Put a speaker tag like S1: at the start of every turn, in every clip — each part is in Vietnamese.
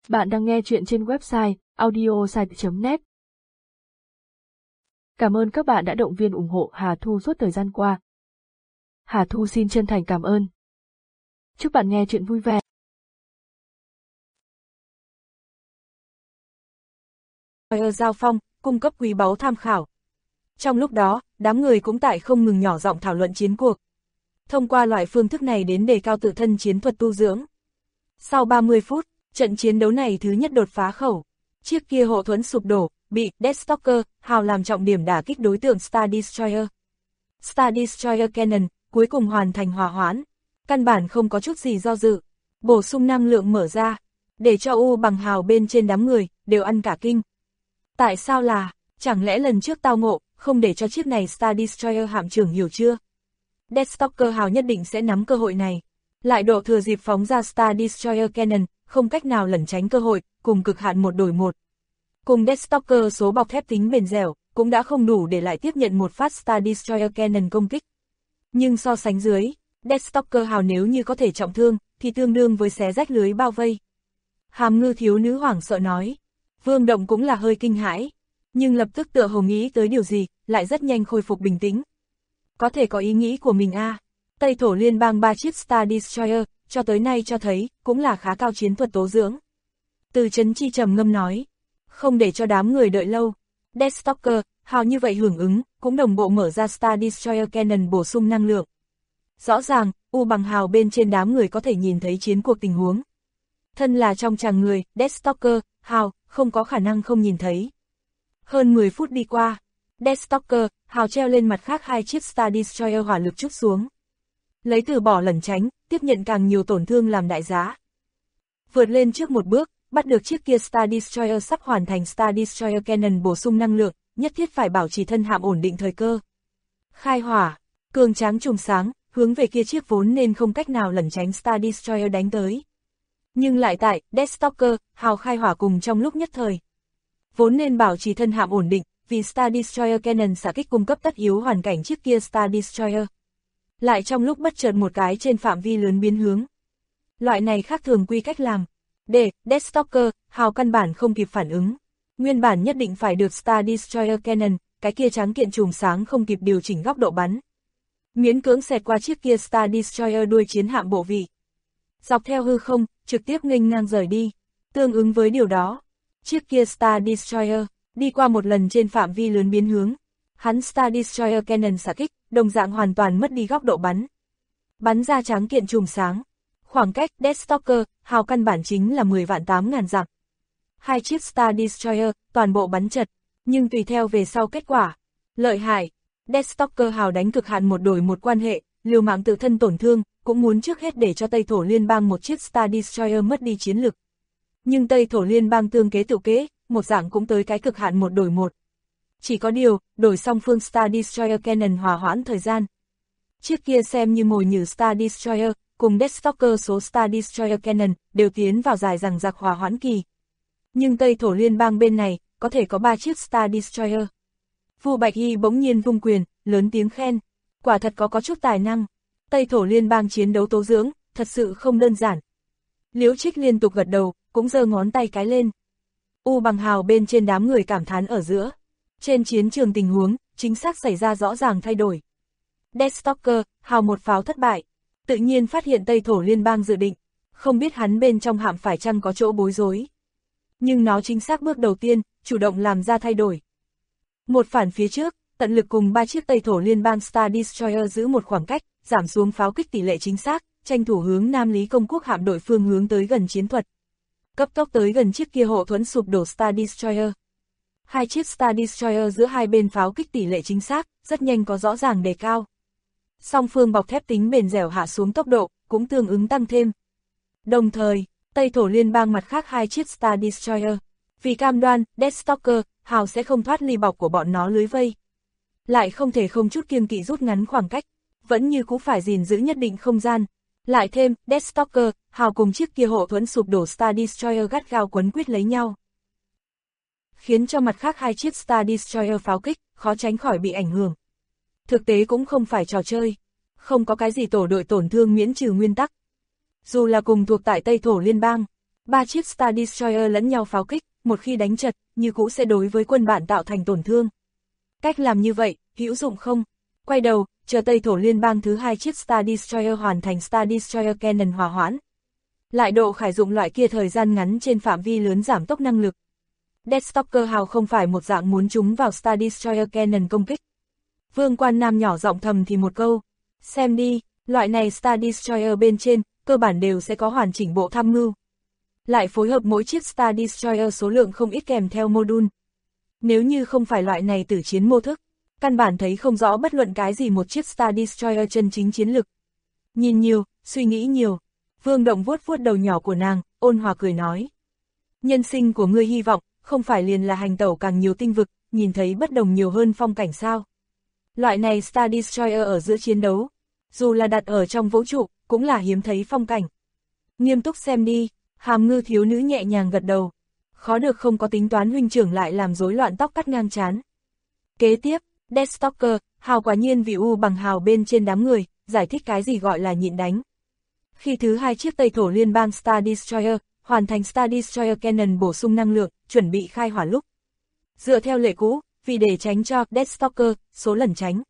S1: Bạn đang nghe chuyện trên website audiosite.net. Cảm ơn các bạn đã động viên ủng hộ Hà Thu suốt thời gian qua. Hà Thu xin chân thành cảm ơn. Chúc bạn nghe chuyện vui vẻ.
S2: Giao phong, cung cấp quý báu tham khảo. Trong lúc đó, đám người cũng tại không ngừng nhỏ giọng thảo luận chiến cuộc. Thông qua loại phương thức này đến đề cao tự thân chiến thuật tu dưỡng. Sau 30 phút, trận chiến đấu này thứ nhất đột phá khẩu. Chiếc kia hộ thuẫn sụp đổ, bị Death Stalker hào làm trọng điểm đả kích đối tượng Star Destroyer. Star Destroyer Cannon cuối cùng hoàn thành hòa hoãn. Căn bản không có chút gì do dự. Bổ sung năng lượng mở ra, để cho U bằng hào bên trên đám người đều ăn cả kinh. Tại sao là, chẳng lẽ lần trước tao ngộ, không để cho chiếc này Star Destroyer hạm trưởng hiểu chưa? Death Stalker hào nhất định sẽ nắm cơ hội này. Lại độ thừa dịp phóng ra Star Destroyer Cannon, không cách nào lẩn tránh cơ hội, cùng cực hạn 1 đổi 1. Cùng Death Stalker số bọc thép tính bền dẻo, cũng đã không đủ để lại tiếp nhận một phát Star Destroyer Cannon công kích. Nhưng so sánh dưới, Death Stalker hào nếu như có thể trọng thương, thì tương đương với xé rách lưới bao vây. Hàm Ngư thiếu nữ hoảng sợ nói. Vương Động cũng là hơi kinh hãi, nhưng lập tức tựa hồ nghĩ tới điều gì, lại rất nhanh khôi phục bình tĩnh. Có thể có ý nghĩ của mình a. Tây Thổ Liên bang 3 chiếc Star Destroyer, cho tới nay cho thấy, cũng là khá cao chiến thuật tố dưỡng. Từ Trấn Chi trầm ngâm nói, không để cho đám người đợi lâu. Death Stalker, hào như vậy hưởng ứng, cũng đồng bộ mở ra Star Destroyer Cannon bổ sung năng lượng. Rõ ràng, U bằng hào bên trên đám người có thể nhìn thấy chiến cuộc tình huống. Thân là trong chàng người, Death Stalker, hào, không có khả năng không nhìn thấy. Hơn 10 phút đi qua, Death Stalker, hào treo lên mặt khác 2 chiếc Star Destroyer hỏa lực trút xuống. Lấy từ bỏ lẩn tránh, tiếp nhận càng nhiều tổn thương làm đại giá. Vượt lên trước một bước, bắt được chiếc kia Star Destroyer sắp hoàn thành Star Destroyer Cannon bổ sung năng lượng, nhất thiết phải bảo trì thân hạm ổn định thời cơ. Khai hỏa, cường tráng trùng sáng, hướng về kia chiếc vốn nên không cách nào lẩn tránh Star Destroyer đánh tới. Nhưng lại tại Death Stalker, hào khai hỏa cùng trong lúc nhất thời. Vốn nên bảo trì thân hạm ổn định, vì Star Destroyer Cannon xạ kích cung cấp tất yếu hoàn cảnh chiếc kia Star Destroyer. Lại trong lúc bất chợt một cái trên phạm vi lớn biến hướng. Loại này khác thường quy cách làm. Để Death Stalker, hào căn bản không kịp phản ứng. Nguyên bản nhất định phải được Star Destroyer Cannon, cái kia tráng kiện chùm sáng không kịp điều chỉnh góc độ bắn. Miễn cưỡng xẹt qua chiếc kia Star Destroyer đuôi chiến hạm bộ vị. Dọc theo hư không, trực tiếp nghênh ngang rời đi. Tương ứng với điều đó, chiếc kia Star Destroyer, đi qua một lần trên phạm vi lớn biến hướng. Hắn Star Destroyer Cannon xạ kích, đồng dạng hoàn toàn mất đi góc độ bắn. Bắn ra tráng kiện chùm sáng. Khoảng cách Death Stalker, hào căn bản chính là 10.800.000 dặm. 2 chiếc Star Destroyer, toàn bộ bắn chật, nhưng tùy theo về sau kết quả. Lợi hại, Death Stalker hào đánh cực hạn 1 đổi 1 quan hệ, liều mạng tự thân tổn thương, cũng muốn trước hết để cho Tây Thổ Liên bang một chiếc Star Destroyer mất đi chiến lực. Nhưng Tây Thổ Liên bang tương kế tự kế, một dạng cũng tới cái cực hạn 1 đổi 1. Chỉ có điều, đổi song phương Star Destroyer Cannon hòa hoãn thời gian. Chiếc kia xem như mồi nhử Star Destroyer, cùng Death Stalker số Star Destroyer Cannon, đều tiến vào dài dằng dặc hòa hoãn kỳ. Nhưng Tây Thổ Liên bang bên này, có thể có 3 chiếc Star Destroyer. Vu Bạch Hy bỗng nhiên vung quyền, lớn tiếng khen. Quả thật có chút tài năng. Tây Thổ Liên bang chiến đấu tố dưỡng, thật sự không đơn giản. Liễu Trích liên tục gật đầu, cũng giơ ngón tay cái lên. U bằng hào bên trên đám người cảm thán ở giữa. Trên chiến trường tình huống, chính xác xảy ra rõ ràng thay đổi. Death Stalker, hào một pháo thất bại. Tự nhiên phát hiện Tây Thổ Liên bang dự định. Không biết hắn bên trong hạm phải chăng có chỗ bối rối. Nhưng nó chính xác bước đầu tiên, chủ động làm ra thay đổi. Một phản phía trước, tận lực cùng 3 chiếc Tây Thổ Liên bang Star Destroyer giữ một khoảng cách, giảm xuống pháo kích tỷ lệ chính xác, tranh thủ hướng Nam Lý Công Quốc hạm đội phương hướng tới gần chiến thuật. Cấp tốc tới gần chiếc kia hộ thuẫn sụp đổ Star Destroyer. 2 chiếc Star Destroyer giữa hai bên pháo kích tỷ lệ chính xác, rất nhanh có rõ ràng đề cao. Song phương bọc thép tính bền dẻo hạ xuống tốc độ, cũng tương ứng tăng thêm. Đồng thời, Tây Thổ Liên bang mặt khác 2 chiếc Star Destroyer. Vì cam đoan, Death Stalker, hào sẽ không thoát ly bọc của bọn nó lưới vây. Lại không thể không chút kiêng kỵ rút ngắn khoảng cách, vẫn như cũng phải gìn giữ nhất định không gian. Lại thêm, Death Stalker, hào cùng chiếc kia hộ thuẫn sụp đổ Star Destroyer gắt gao quấn quýt lấy nhau. Khiến cho mặt khác 2 chiếc Star Destroyer pháo kích, khó tránh khỏi bị ảnh hưởng. Thực tế cũng không phải trò chơi. Không có cái gì tổ đội tổn thương miễn trừ nguyên tắc. Dù là cùng thuộc tại Tây Thổ Liên bang, Ba chiếc Star Destroyer lẫn nhau pháo kích, một khi đánh trật, như cũ sẽ đối với quân bạn tạo thành tổn thương. Cách làm như vậy, hữu dụng không? Quay đầu, chờ Tây Thổ Liên bang thứ hai chiếc Star Destroyer hoàn thành Star Destroyer Cannon hòa hoãn. Lại độ khải dụng loại kia thời gian ngắn trên phạm vi lớn giảm tốc năng lực. Deathstalker Hào không phải một dạng muốn chúng vào Star Destroyer Cannon công kích. Vương Quan Nam nhỏ giọng thầm thì một câu. Xem đi, loại này Star Destroyer bên trên, cơ bản đều sẽ có hoàn chỉnh bộ tham mưu. Lại phối hợp mỗi chiếc Star Destroyer số lượng không ít kèm theo module. Nếu như không phải loại này tử chiến mô thức, căn bản thấy không rõ bất luận cái gì một chiếc Star Destroyer chân chính chiến lực. Nhìn nhiều, suy nghĩ nhiều. Vương Động vuốt vuốt đầu nhỏ của nàng, ôn hòa cười nói. Nhân sinh của ngươi hy vọng, không phải liền là hành tẩu càng nhiều tinh vực, nhìn thấy bất đồng nhiều hơn phong cảnh sao. Loại này Star Destroyer ở giữa chiến đấu, dù là đặt ở trong vũ trụ, cũng là hiếm thấy phong cảnh. Nghiêm túc xem đi, Hàm Ngư thiếu nữ nhẹ nhàng gật đầu. Khó được không có tính toán huynh trưởng lại làm rối loạn tóc cắt ngang trán. Kế tiếp, Deathstalker, Hào quả nhiên vì U bằng Hào bên trên đám người, giải thích cái gì gọi là nhịn đánh. Khi thứ hai chiếc Tây Thổ Liên bang Star Destroyer, hoàn thành Star Destroyer Cannon bổ sung năng lượng, chuẩn bị khai hỏa lúc. Dựa theo lệ cũ, vì để tránh cho Deathstalker, số lần tránh.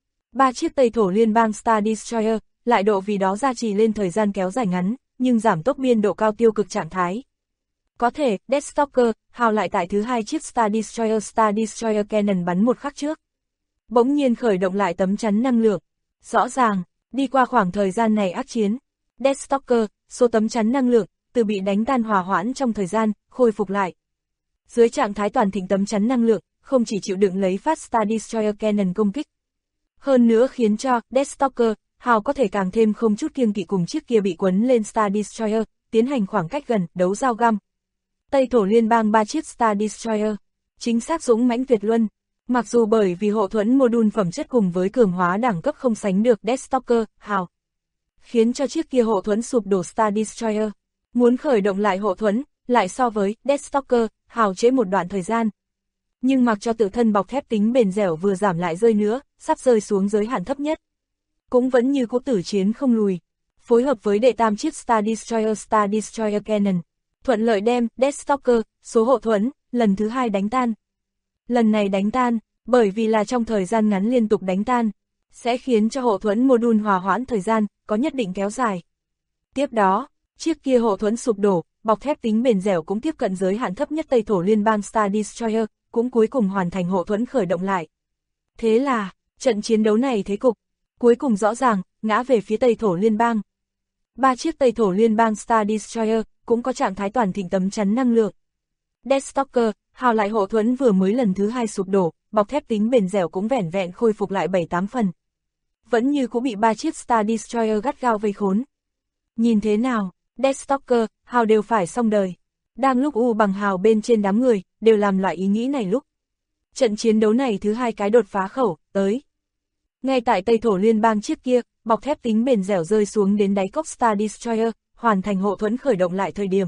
S2: Ba chiếc Tây Thổ Liên bang Star Destroyer, lại độ vì đó gia trì lên thời gian kéo dài ngắn, nhưng giảm tốc biên độ cao tiêu cực trạng thái. Có thể, Deathstalker, Hào lại tại thứ hai chiếc Star Destroyer Cannon bắn một khắc trước. Bỗng nhiên khởi động lại tấm chắn năng lượng. Rõ ràng, đi qua khoảng thời gian này ác chiến, Deathstalker, số tấm chắn năng lượng, từ bị đánh tan hòa hoãn trong thời gian, khôi phục lại. Dưới trạng thái toàn thịnh tấm chắn năng lượng, không chỉ chịu đựng lấy phát Star Destroyer Cannon công kích. Hơn nữa khiến cho Deathstalker, Hào có thể càng thêm không chút kiêng kỵ cùng chiếc kia bị quấn lên Star Destroyer, tiến hành khoảng cách gần, đấu dao găm. Tây Thổ Liên bang ba chiếc Star Destroyer, chính xác dũng mãnh tuyệt luân. Mặc dù bởi vì hộ thuẫn module phẩm chất cùng với cường hóa đẳng cấp không sánh được Deathstalker, Hào, khiến cho chiếc kia hộ thuẫn sụp đổ Star Destroyer. Muốn khởi động lại hộ thuẫn, lại so với Deathstalker, Hào trễ một đoạn thời gian. Nhưng mặc cho tự thân bọc thép tính bền dẻo vừa giảm lại rơi nữa, sắp rơi xuống giới hạn thấp nhất. Cũng vẫn như cũ tử chiến không lùi. Phối hợp với đệ tam chiếc Star Destroyer Cannon, thuận lợi đem Deathstalker, số hộ thuẫn, lần thứ hai đánh tan. Lần này đánh tan, bởi vì là trong thời gian ngắn liên tục đánh tan, sẽ khiến cho hộ thuẫn module hòa hoãn thời gian, có nhất định kéo dài. Tiếp đó, chiếc kia hộ thuẫn sụp đổ, bọc thép tính bền dẻo cũng tiếp cận giới hạn thấp nhất Tây Thổ Liên bang Star Destroyer, cũng cuối cùng hoàn thành hộ thuẫn khởi động lại. Thế là, trận chiến đấu này thế cục, cuối cùng rõ ràng, ngã về phía Tây Thổ Liên bang. Ba chiếc Tây Thổ Liên bang Star Destroyer, cũng có trạng thái toàn thịnh tấm chắn năng lượng. Deathstalker, Hào lại hộ thuẫn vừa mới lần thứ hai sụp đổ, bọc thép tính bền dẻo cũng vẻn vẹn khôi phục lại 7-8 phần. Vẫn như cũng bị ba chiếc Star Destroyer gắt gao vây khốn. Nhìn thế nào, Deathstalker, Hào đều phải xong đời. Đang lúc U bằng Hào bên trên đám người, đều làm loại ý nghĩ này lúc. Trận chiến đấu này thứ hai cái đột phá khẩu, tới. Ngay tại Tây Thổ Liên bang chiếc kia, bọc thép tính bền dẻo rơi xuống đến đáy cốc Star Destroyer, hoàn thành hộ thuẫn khởi động lại thời điểm.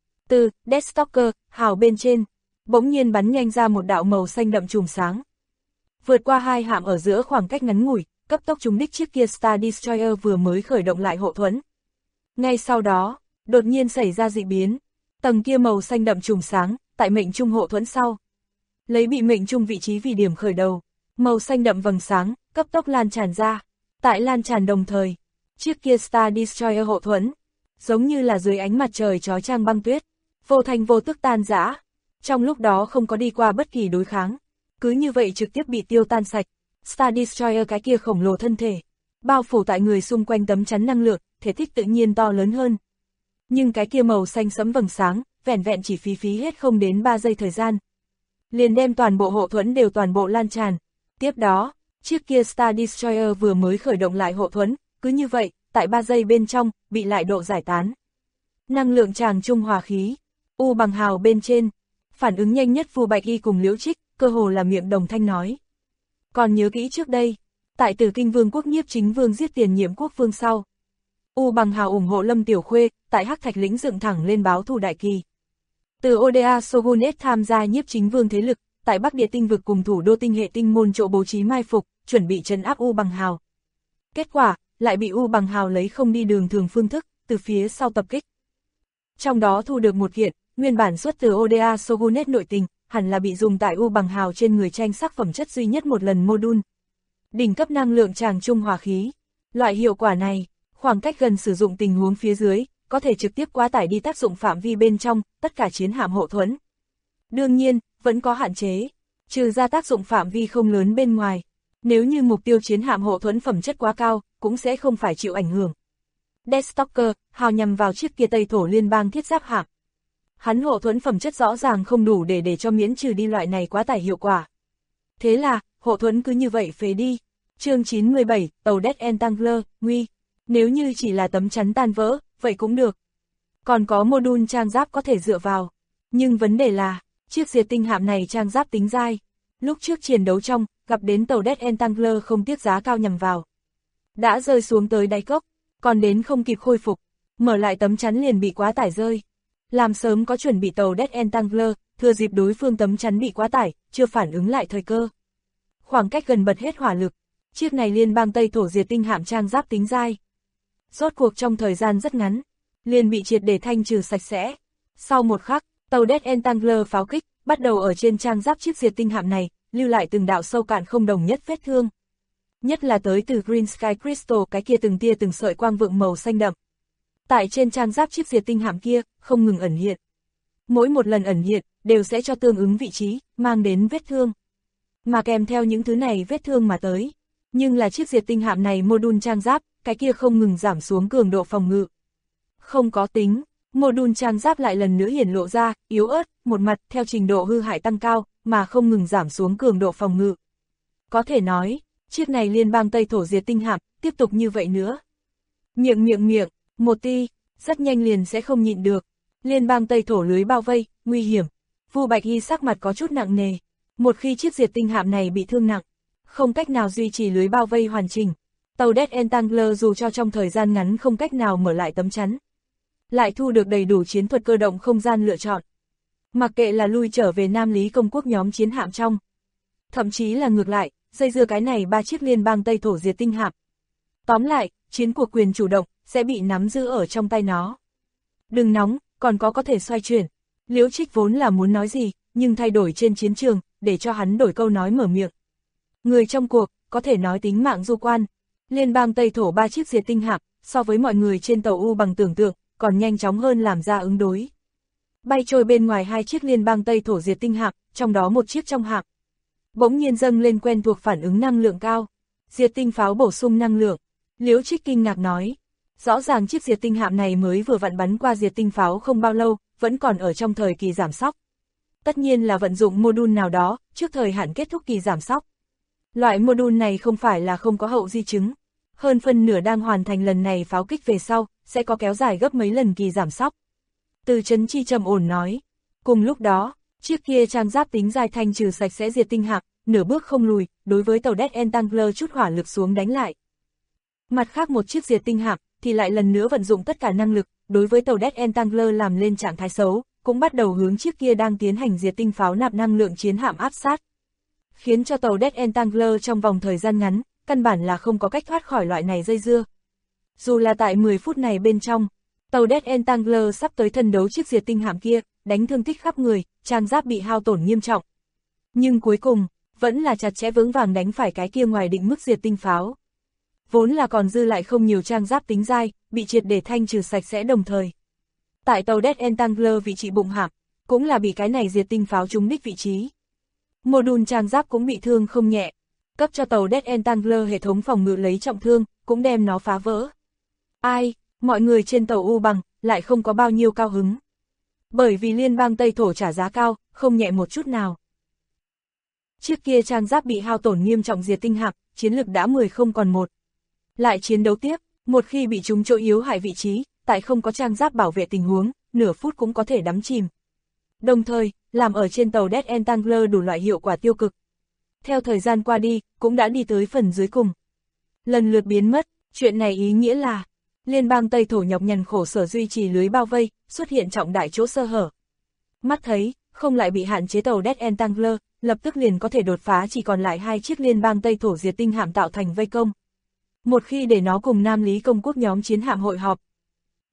S2: Từ Deathstalker, Hào bên trên, bỗng nhiên bắn nhanh ra một đạo màu xanh đậm chùm sáng. Vượt qua hai hạm ở giữa khoảng cách ngắn ngủi, cấp tốc trúng đích chiếc kia Star Destroyer vừa mới khởi động lại hộ thuẫn. Ngay sau đó, đột nhiên xảy ra dị biến. Tầng kia màu xanh đậm chùm sáng, tại mệnh trung hộ thuẫn sau. Lấy bị mệnh trung vị trí vì điểm khởi đầu, màu xanh đậm vầng sáng, cấp tốc lan tràn ra. Tại lan tràn đồng thời, chiếc kia Star Destroyer hộ thuẫn, giống như là dưới ánh mặt trời chói chang băng tuyết, vô thành vô tức tan rã. Trong lúc đó không có đi qua bất kỳ đối kháng, cứ như vậy trực tiếp bị tiêu tan sạch. Star Destroyer cái kia khổng lồ thân thể, bao phủ tại người xung quanh tấm chắn năng lượng, thể tích tự nhiên to lớn hơn. Nhưng cái kia màu xanh sẫm vầng sáng, vẻn vẹn chỉ phí hết không đến 3 giây thời gian. Liền đem toàn bộ hộ thuẫn đều toàn bộ lan tràn. Tiếp đó, chiếc kia Star Destroyer vừa mới khởi động lại hộ thuẫn, cứ như vậy, tại 3 giây bên trong, bị lại độ giải tán. Năng lượng tràng trung hòa khí, U bằng Hào bên trên, phản ứng nhanh nhất Vu Bạch Y cùng Liễu Trích, cơ hồ là miệng đồng thanh nói. Còn nhớ kỹ trước đây, tại Tử Kinh Vương quốc Nhiếp Chính Vương giết Tiền Nhiệm quốc vương sau, U bằng Hào ủng hộ Lâm Tiểu Khuê, tại Hắc Thạch lĩnh dựng thẳng lên báo thù đại kỳ. Từ Oda Shogunate tham gia Nhiếp Chính Vương thế lực, tại Bắc Địa tinh vực cùng thủ đô tinh hệ tinh môn chỗ bố trí mai phục, chuẩn bị trấn áp U bằng Hào. Kết quả, lại bị U bằng Hào lấy không đi đường thường phương thức, từ phía sau tập kích. Trong đó thu được một kiện, nguyên bản xuất từ Oda Shogunate nội tình, hẳn là bị dùng tại U bằng hào trên người tranh sắc phẩm chất duy nhất một lần module. Đỉnh cấp năng lượng tràng trung hòa khí. Loại hiệu quả này, khoảng cách gần sử dụng tình huống phía dưới, có thể trực tiếp quá tải đi tác dụng phạm vi bên trong, tất cả chiến hạm hộ thuẫn. Đương nhiên, vẫn có hạn chế, trừ ra tác dụng phạm vi không lớn bên ngoài. Nếu như mục tiêu chiến hạm hộ thuẫn phẩm chất quá cao, cũng sẽ không phải chịu ảnh hưởng. Deathstalker, hào nhằm vào chiếc kia Tây Thổ liên bang thiết giáp hạm. Hắn hộ thuẫn phẩm chất rõ ràng không đủ để cho miễn trừ đi loại này quá tải hiệu quả. Thế là, hộ thuẫn cứ như vậy phế đi. Chương 97, tàu Death Entangler, nguy. Nếu như chỉ là tấm chắn tan vỡ, vậy cũng được. Còn có module trang giáp có thể dựa vào. Nhưng vấn đề là, chiếc diệt tinh hạm này trang giáp tính dai. Lúc trước chiến đấu trong, gặp đến tàu Death Entangler không tiếc giá cao nhằm vào. Đã rơi xuống tới đáy cốc, còn đến không kịp khôi phục. Mở lại tấm chắn liền bị quá tải rơi. Làm sớm có chuẩn bị tàu Death Entangler, thừa dịp đối phương tấm chắn bị quá tải, chưa phản ứng lại thời cơ. Khoảng cách gần bật hết hỏa lực. Chiếc này liên bang Tây Thổ diệt tinh hạm trang giáp tính dai. Rốt cuộc trong thời gian rất ngắn, liền bị triệt để thanh trừ sạch sẽ. Sau một khắc, tàu Death Entangler pháo kích, bắt đầu ở trên trang giáp chiếc diệt tinh hạm này, lưu lại từng đạo sâu cạn không đồng nhất vết thương. Nhất là tới từ Green Sky Crystal cái kia từng tia từng sợi quang vượng màu xanh đậm. Tại trên trang giáp chiếc diệt tinh hạm kia, không ngừng ẩn hiện. Mỗi một lần ẩn hiện, đều sẽ cho tương ứng vị trí, mang đến vết thương. Mà kèm theo những thứ này vết thương mà tới. Nhưng là chiếc diệt tinh hạm này module trang giáp, cái kia không ngừng giảm xuống cường độ phòng ngự. Không có tính, module trang giáp lại lần nữa hiển lộ ra, yếu ớt, một mặt theo trình độ hư hại tăng cao, mà không ngừng giảm xuống cường độ phòng ngự. Có thể nói, chiếc này liên bang Tây Thổ diệt tinh hạm, tiếp tục như vậy nữa. Miệng, một ti, rất nhanh liền sẽ không nhịn được. Liên bang Tây Thổ lưới bao vây, nguy hiểm. Vu Bạch Hy sắc mặt có chút nặng nề. Một khi chiếc diệt tinh hạm này bị thương nặng, không cách nào duy trì lưới bao vây hoàn chỉnh. Tàu Death Entangler dù cho trong thời gian ngắn không cách nào mở lại tấm chắn, lại thu được đầy đủ chiến thuật cơ động không gian lựa chọn. Mặc kệ là lui trở về Nam Lý công quốc nhóm chiến hạm trong, thậm chí là ngược lại, dây dưa cái này 3 chiếc liên bang Tây Thổ diệt tinh hạm. Tóm lại, chiến cuộc quyền chủ động sẽ bị nắm giữ ở trong tay nó. Đừng nóng, còn có thể xoay chuyển. Liễu Trích vốn là muốn nói gì, nhưng thay đổi trên chiến trường, để cho hắn đổi câu nói mở miệng. Người trong cuộc, có thể nói tính mạng du quan. Liên bang Tây Thổ 3 chiếc diệt tinh hạm, so với mọi người trên tàu U bằng tưởng tượng, còn nhanh chóng hơn làm ra ứng đối. Bay trôi bên ngoài 2 chiếc liên bang Tây Thổ diệt tinh hạm, trong đó một chiếc trong hạm bỗng nhiên dâng lên quen thuộc phản ứng năng lượng cao. Diệt tinh pháo bổ sung năng lượng. Liễu Trích kinh ngạc nói. Rõ ràng chiếc diệt tinh hạm này mới vừa vặn bắn qua diệt tinh pháo không bao lâu, vẫn còn ở trong thời kỳ giảm sóc. Tất nhiên là vận dụng module nào đó, trước thời hạn kết thúc kỳ giảm sóc. Loại module này không phải là không có hậu di chứng. Hơn phân nửa đang hoàn thành lần này pháo kích về sau, sẽ có kéo dài gấp mấy lần kỳ giảm sóc. Từ Trấn Chi trầm ổn nói. Cùng lúc đó, chiếc kia trang giáp tính dài thanh trừ sạch sẽ diệt tinh hạm, nửa bước không lùi, đối với tàu Death Entangler chút hỏa lực xuống đánh lại. Mặt khác một chiếc diệt tinh hạm, thì lại lần nữa vận dụng tất cả năng lực, đối với tàu Death Entangler làm lên trạng thái xấu, cũng bắt đầu hướng chiếc kia đang tiến hành diệt tinh pháo nạp năng lượng chiến hạm áp sát. Khiến cho tàu Death Entangler trong vòng thời gian ngắn, căn bản là không có cách thoát khỏi loại này dây dưa. Dù là tại 10 phút này bên trong, tàu Death Entangler sắp tới thân đấu chiếc diệt tinh hạm kia, đánh thương tích khắp người, trang giáp bị hao tổn nghiêm trọng. Nhưng cuối cùng, vẫn là chặt chẽ vững vàng đánh phải cái kia ngoài định mức diệt tinh pháo. Vốn là còn dư lại không nhiều trang giáp tính dai, bị triệt để thanh trừ sạch sẽ đồng thời. Tại tàu Death Entangler vị trí bụng hạm, cũng là bị cái này diệt tinh pháo trúng đích vị trí. Module trang giáp cũng bị thương không nhẹ, cấp cho tàu Death Entangler hệ thống phòng ngự lấy trọng thương, cũng đem nó phá vỡ. Ai, mọi người trên tàu U bằng, lại không có bao nhiêu cao hứng. Bởi vì liên bang Tây Thổ trả giá cao, không nhẹ một chút nào. Chiếc kia trang giáp bị hao tổn nghiêm trọng diệt tinh hạm, chiến lực đã 10 không còn 1. Lại chiến đấu tiếp, một khi bị trúng chỗ yếu hại vị trí, tại không có trang giáp bảo vệ tình huống, nửa phút cũng có thể đắm chìm. Đồng thời, làm ở trên tàu Death Entangler đủ loại hiệu quả tiêu cực. Theo thời gian qua đi, cũng đã đi tới phần dưới cùng. Lần lượt biến mất, chuyện này ý nghĩa là, liên bang Tây Thổ nhọc nhằn khổ sở duy trì lưới bao vây, xuất hiện trọng đại chỗ sơ hở. Mắt thấy, không lại bị hạn chế tàu Death Entangler, lập tức liền có thể đột phá chỉ còn lại 2 chiếc liên bang Tây Thổ diệt tinh hạm tạo thành vây công. Một khi để nó cùng Nam Lý công quốc nhóm chiến hạm hội họp,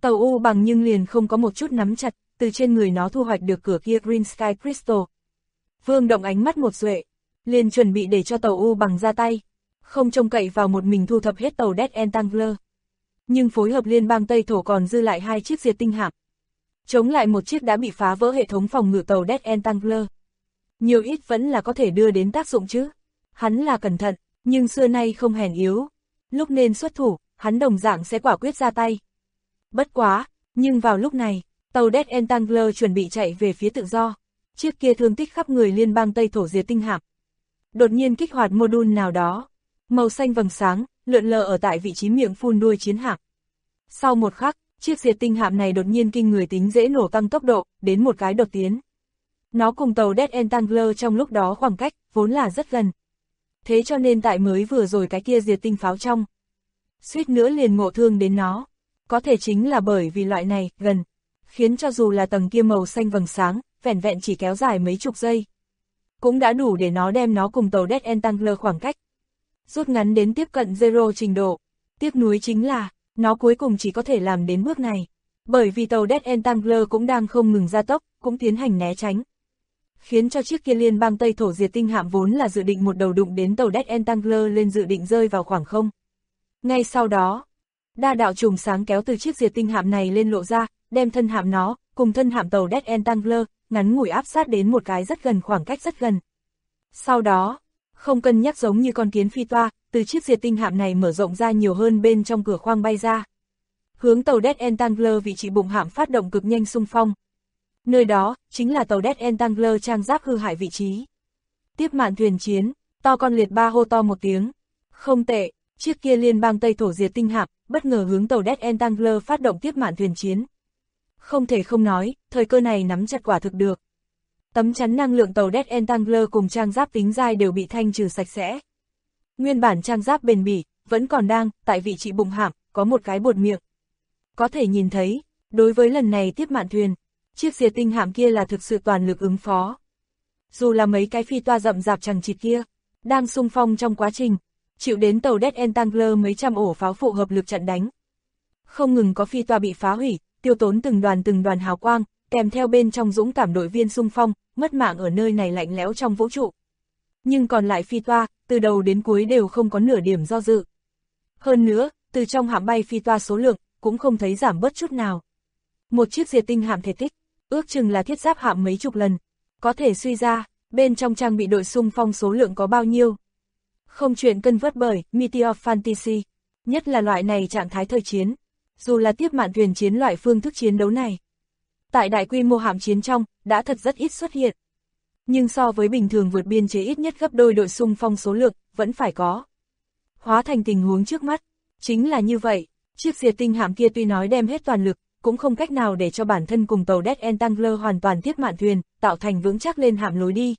S2: Tàu U bằng nhưng liền không có một chút nắm chặt, từ trên người nó thu hoạch được cửa kia Green Sky Crystal. Vương Động ánh mắt một duệ, liền chuẩn bị để cho tàu U bằng ra tay, không trông cậy vào một mình thu thập hết tàu Death Entangler. Nhưng phối hợp liên bang Tây Thổ còn dư lại 2 chiếc diệt tinh hạm, chống lại một chiếc đã bị phá vỡ hệ thống phòng ngự tàu Death Entangler. Nhiều ít vẫn là có thể đưa đến tác dụng chứ. Hắn là cẩn thận, nhưng xưa nay không hèn yếu. Lúc nên xuất thủ, hắn đồng dạng sẽ quả quyết ra tay. Bất quá, nhưng vào lúc này, tàu Death Entangler chuẩn bị chạy về phía tự do. Chiếc kia thương tích khắp người liên bang Tây Thổ diệt tinh hạm đột nhiên kích hoạt module nào đó, màu xanh vầng sáng, lượn lờ ở tại vị trí miệng phun đuôi chiến hạm. Sau một khắc, chiếc diệt tinh hạm này đột nhiên kinh người tính dễ nổ tăng tốc độ, đến một cái đột tiến. Nó cùng tàu Death Entangler trong lúc đó khoảng cách, vốn là rất gần. Thế cho nên tại mới vừa rồi cái kia diệt tinh pháo trong, suýt nữa liền ngộ thương đến nó. Có thể chính là bởi vì loại này, gần, khiến cho dù là tầng kia màu xanh vầng sáng, vẻn vẹn chỉ kéo dài mấy chục giây, cũng đã đủ để nó đem nó cùng tàu Death Entangler khoảng cách rút ngắn đến tiếp cận zero trình độ. Tiếc nuối chính là, nó cuối cùng chỉ có thể làm đến bước này, bởi vì tàu Death Entangler cũng đang không ngừng gia tốc, cũng tiến hành né tránh. Khiến cho chiếc kia liên bang Tây Thổ diệt tinh hạm vốn là dự định một đầu đụng đến tàu Death Entangler lên dự định rơi vào khoảng không. Ngay sau đó, đa đạo chùm sáng kéo từ chiếc diệt tinh hạm này lên lộ ra, đem thân hạm nó, cùng thân hạm tàu Death Entangler, ngắn ngủi áp sát đến một cái rất gần, khoảng cách rất gần. Sau đó, không cân nhắc giống như con kiến phi toa, từ chiếc diệt tinh hạm này mở rộng ra nhiều hơn bên trong cửa khoang bay ra. Hướng tàu Death Entangler vị trí bụng hạm phát động cực nhanh xung phong. Nơi đó, chính là tàu Death Entangler trang giáp hư hại vị trí. Tiếp mạn thuyền chiến, to con liệt ba hô to một tiếng. Không tệ, chiếc kia liên bang Tây Thổ diệt tinh hạm, bất ngờ hướng tàu Death Entangler phát động tiếp mạn thuyền chiến. Không thể không nói, thời cơ này nắm chặt quả thực được. Tấm chắn năng lượng tàu Death Entangler cùng trang giáp tính dai đều bị thanh trừ sạch sẽ. Nguyên bản trang giáp bền bỉ, vẫn còn đang, tại vị trí bụng hạm, có một cái bột miệng. Có thể nhìn thấy, đối với lần này tiếp mạn thuyền, chiếc diệt tinh hạm kia là thực sự toàn lực ứng phó. Dù là mấy cái phi toa rậm rạp chằng chịt kia, đang xung phong trong quá trình, chịu đến tàu Death Entangler mấy trăm ổ pháo phụ hợp lực chặn đánh. Không ngừng có phi toa bị phá hủy, tiêu tốn từng đoàn hào quang, kèm theo bên trong dũng cảm đội viên xung phong, mất mạng ở nơi này lạnh lẽo trong vũ trụ. Nhưng còn lại phi toa, từ đầu đến cuối đều không có nửa điểm do dự. Hơn nữa, từ trong hạm bay phi toa số lượng, cũng không thấy giảm bớt chút nào. Một chiếc diệt tinh hạm thể tích, ước chừng là thiết giáp hạm mấy chục lần. Có thể suy ra, bên trong trang bị đội xung phong số lượng có bao nhiêu. Không chuyện cân vớt bởi Meteor Fantasy, nhất là loại này trạng thái thời chiến. Dù là tiếp mạn thuyền chiến loại phương thức chiến đấu này, tại đại quy mô hạm chiến trong, đã thật rất ít xuất hiện. Nhưng so với bình thường vượt biên chế ít nhất gấp đôi đội xung phong số lượng, vẫn phải có. Hóa thành tình huống trước mắt, chính là như vậy, chiếc diệt tinh hạm kia tuy nói đem hết toàn lực, cũng không cách nào để cho bản thân cùng tàu Death Entangler hoàn toàn tiếp mạn thuyền, tạo thành vững chắc lên hạm lối đi.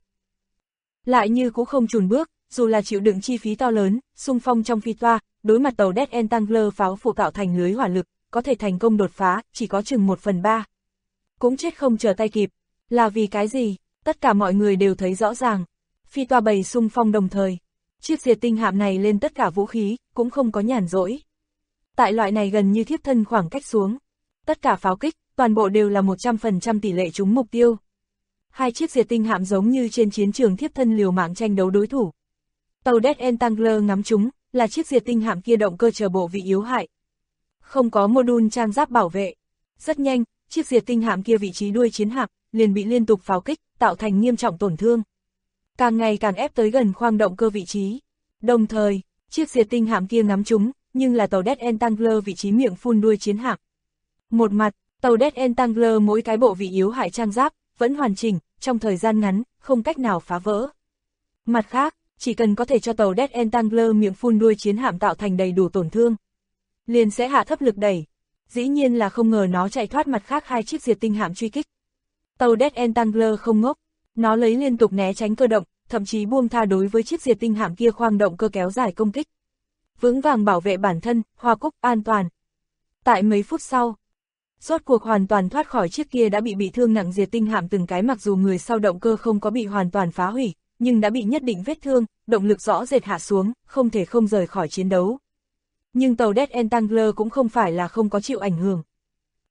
S2: Lại như cũng không chùn bước, dù là chịu đựng chi phí to lớn, xung phong trong phi toa, đối mặt tàu Death Entangler pháo phụ tạo thành lưới hỏa lực, có thể thành công đột phá, chỉ có chừng 1/3. Cũng chết không chờ tay kịp. Là vì cái gì? Tất cả mọi người đều thấy rõ ràng. Phi toa bầy xung phong đồng thời. Chiếc diệt tinh hạm này lên tất cả vũ khí, cũng không có nhàn rỗi. Tại loại này gần như thiếp thân khoảng cách xuống. Tất cả pháo kích, toàn bộ đều là 100% tỷ lệ trúng mục tiêu. Hai chiếc diệt tinh hạm giống như trên chiến trường thiếp thân liều mạng tranh đấu đối thủ. Tàu Death Entangler ngắm chúng, là chiếc diệt tinh hạm kia động cơ chờ bộ vị yếu hại. Không có module trang giáp bảo vệ. Rất nhanh, chiếc diệt tinh hạm kia vị trí đuôi chiến hạm, liền bị liên tục pháo kích, tạo thành nghiêm trọng tổn thương. Càng ngày càng ép tới gần khoang động cơ vị trí. Đồng thời, chiếc diệt tinh hạm kia ngắm chúng, nhưng là tàu Death Entangler vị trí miệng phun đuôi chiến hạm. Một mặt, tàu Death Entangler mỗi cái bộ vị yếu hại trang giáp, vẫn hoàn chỉnh, trong thời gian ngắn, không cách nào phá vỡ. Mặt khác, chỉ cần có thể cho tàu Death Entangler miệng phun đuôi chiến hạm tạo thành đầy đủ tổn thương, liền sẽ hạ thấp lực đẩy. Dĩ nhiên là không ngờ nó chạy thoát mặt khác hai chiếc diệt tinh hạm truy kích. Tàu Death Entangler không ngốc, nó lấy liên tục né tránh cơ động, thậm chí buông tha đối với chiếc diệt tinh hạm kia khoang động cơ kéo dài công kích. Vững vàng bảo vệ bản thân, hoa cúc, an toàn. Tại mấy phút sau, rốt cuộc hoàn toàn thoát khỏi chiếc kia đã bị thương nặng diệt tinh hạm từng cái, mặc dù người sau động cơ không có bị hoàn toàn phá hủy, nhưng đã bị nhất định vết thương, động lực rõ rệt hạ xuống, không thể không rời khỏi chiến đấu. Nhưng tàu Death Entangler cũng không phải là không có chịu ảnh hưởng.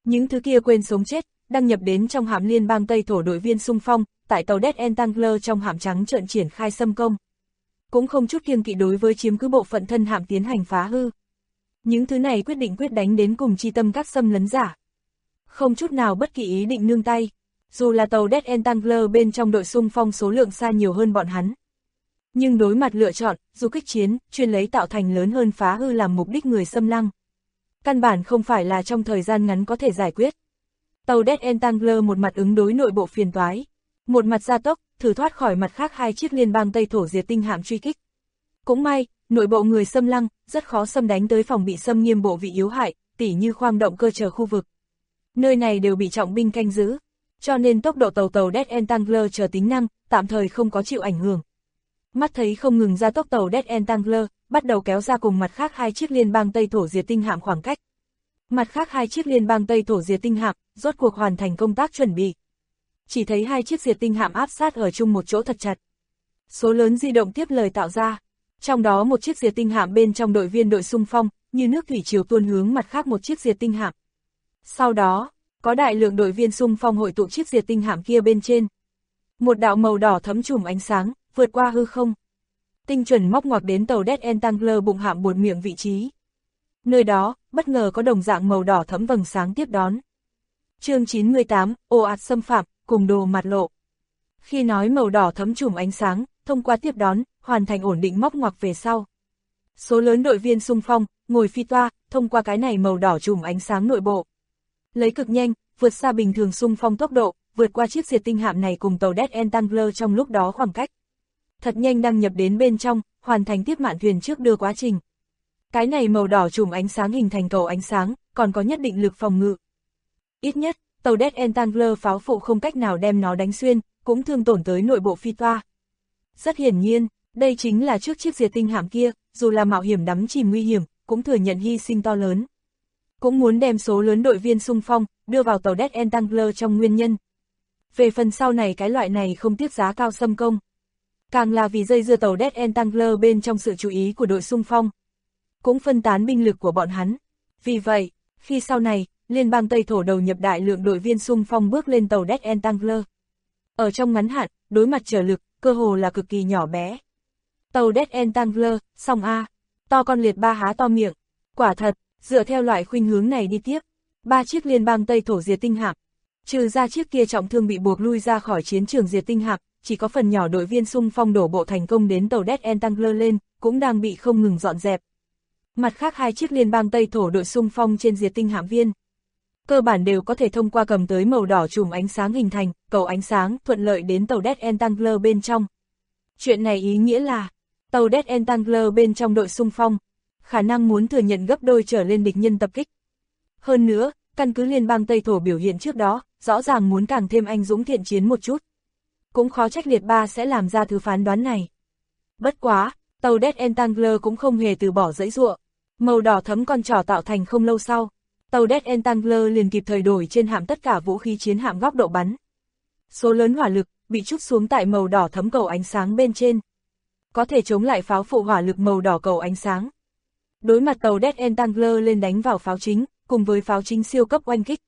S2: Những thứ kia quên sống chết, đăng nhập đến trong hạm liên bang Tây Thổ đội viên xung phong, tại tàu Death Entangler trong hạm trắng trợn triển khai xâm công. Cũng không chút kiêng kỵ đối với chiếm cứ bộ phận thân hạm tiến hành phá hư. Những thứ này quyết đánh đến cùng chi tâm các xâm lấn giả. Không chút nào bất kỳ ý định nương tay, dù là tàu Death Entangler bên trong đội xung phong số lượng xa nhiều hơn bọn hắn. Nhưng đối mặt lựa chọn, du kích chiến, chuyên lấy tạo thành lớn hơn phá hư làm mục đích người xâm lăng. Căn bản không phải là trong thời gian ngắn có thể giải quyết. Tàu Death Entangler một mặt ứng đối nội bộ phiền toái, một mặt gia tốc, thử thoát khỏi mặt khác hai chiếc liên bang Tây Thổ diệt tinh hạm truy kích. Cũng may, nội bộ người xâm lăng, rất khó xâm đánh tới phòng bị xâm nghiêm bộ vị yếu hại, tỉ như khoang động cơ chờ khu vực. Nơi này đều bị trọng binh canh giữ, cho nên tốc độ tàu Death Entangler chờ tính năng, tạm thời không có chịu ảnh hưởng. Mắt thấy không ngừng gia tốc tàu Death Entangler, bắt đầu kéo ra cùng mặt khác hai chiếc liên bang Tây Thổ diệt tinh hạm khoảng cách. Mặt khác hai chiếc liên bang Tây Thổ diệt tinh hạm, rốt cuộc hoàn thành công tác chuẩn bị. Chỉ thấy hai chiếc diệt tinh hạm áp sát ở chung một chỗ thật chặt. Số lớn di động tiếp lời tạo ra. Trong đó một chiếc diệt tinh hạm bên trong đội viên đội xung phong, như nước thủy triều tuôn hướng mặt khác một chiếc diệt tinh hạm. Sau đó, có đại lượng đội viên xung phong hội tụ chiếc diệt tinh hạm kia bên trên. Một đạo màu đỏ thấm chùm ánh sáng, vượt qua hư không. Tinh chuẩn móc ngoặc đến tàu Death Entangler bụng hạm buột miệng vị trí. Nơi đó, bất ngờ có đồng dạng màu đỏ thấm vầng sáng tiếp đón. Chương 98, ồ ạt xâm phạm, cùng đồ mặt lộ. Khi nói màu đỏ thấm chùm ánh sáng, thông qua tiếp đón, hoàn thành ổn định móc ngoặc về sau. Số lớn đội viên xung phong, ngồi phi toa, thông qua cái này màu đỏ chùm ánh sáng nội bộ. Lấy cực nhanh, vượt xa bình thường xung phong tốc độ, vượt qua chiếc diệt tinh hạm này cùng tàu Death Entangler trong lúc đó khoảng cách. Thật nhanh đăng nhập đến bên trong, hoàn thành tiếp mạn thuyền trước đưa quá trình. Cái này màu đỏ chùm ánh sáng hình thành cầu ánh sáng, còn có nhất định lực phòng ngự. Ít nhất, tàu Death Entangler pháo phụ không cách nào đem nó đánh xuyên, cũng thương tổn tới nội bộ phi toa. Rất hiển nhiên, đây chính là trước chiếc diệt tinh hạm kia, dù là mạo hiểm đắm chìm nguy hiểm, cũng thừa nhận hy sinh to lớn. Cũng muốn đem số lớn đội viên xung phong, đưa vào tàu Death Entangler trong nguyên nhân. Về phần sau này cái loại này không tiếc giá cao xâm công. Càng là vì dây dưa tàu Death Entangler bên trong sự chú ý của đội xung phong. Cũng phân tán binh lực của bọn hắn. Vì vậy, khi sau này, liên bang Tây Thổ đầu nhập đại lượng đội viên xung phong bước lên tàu Death Entangler. Ở trong ngắn hạn, đối mặt trở lực, cơ hồ là cực kỳ nhỏ bé. Tàu Death Entangler, song A. To con liệt ba há to miệng. Quả thật, dựa theo loại khuynh hướng này đi tiếp, ba chiếc liên bang Tây Thổ diệt tinh hạm, trừ ra chiếc kia trọng thương bị buộc lui ra khỏi chiến trường diệt tinh hạm, chỉ có phần nhỏ đội viên xung phong đổ bộ thành công đến tàu Death Entangler lên, cũng đang bị không ngừng dọn dẹp. Mặt khác hai chiếc liên bang Tây Thổ đội xung phong trên diệt tinh hạm viên, cơ bản đều có thể thông qua cầm tới màu đỏ chùm ánh sáng hình thành, cầu ánh sáng thuận lợi đến tàu Death Entangler bên trong. Chuyện này ý nghĩa là, tàu Death Entangler bên trong đội xung phong, khả năng muốn thừa nhận gấp đôi trở lên địch nhân tập kích. Hơn nữa, căn cứ liên bang Tây Thổ biểu hiện trước đó, rõ ràng muốn càng thêm anh dũng thiện chiến một chút. Cũng khó trách liệt ba sẽ làm ra thứ phán đoán này. Bất quá, tàu Death Entangler cũng không hề từ bỏ dãy dụa. Màu đỏ thấm con trỏ tạo thành không lâu sau, tàu Death Entangler liền kịp thời đổi trên hạm tất cả vũ khí chiến hạm góc độ bắn. Số lớn hỏa lực bị trút xuống tại màu đỏ thấm cầu ánh sáng bên trên. Có thể chống lại pháo phụ hỏa lực màu đỏ cầu ánh sáng. Đối mặt tàu Death Entangler lên đánh vào pháo chính, cùng với pháo chính siêu cấp oanh kích.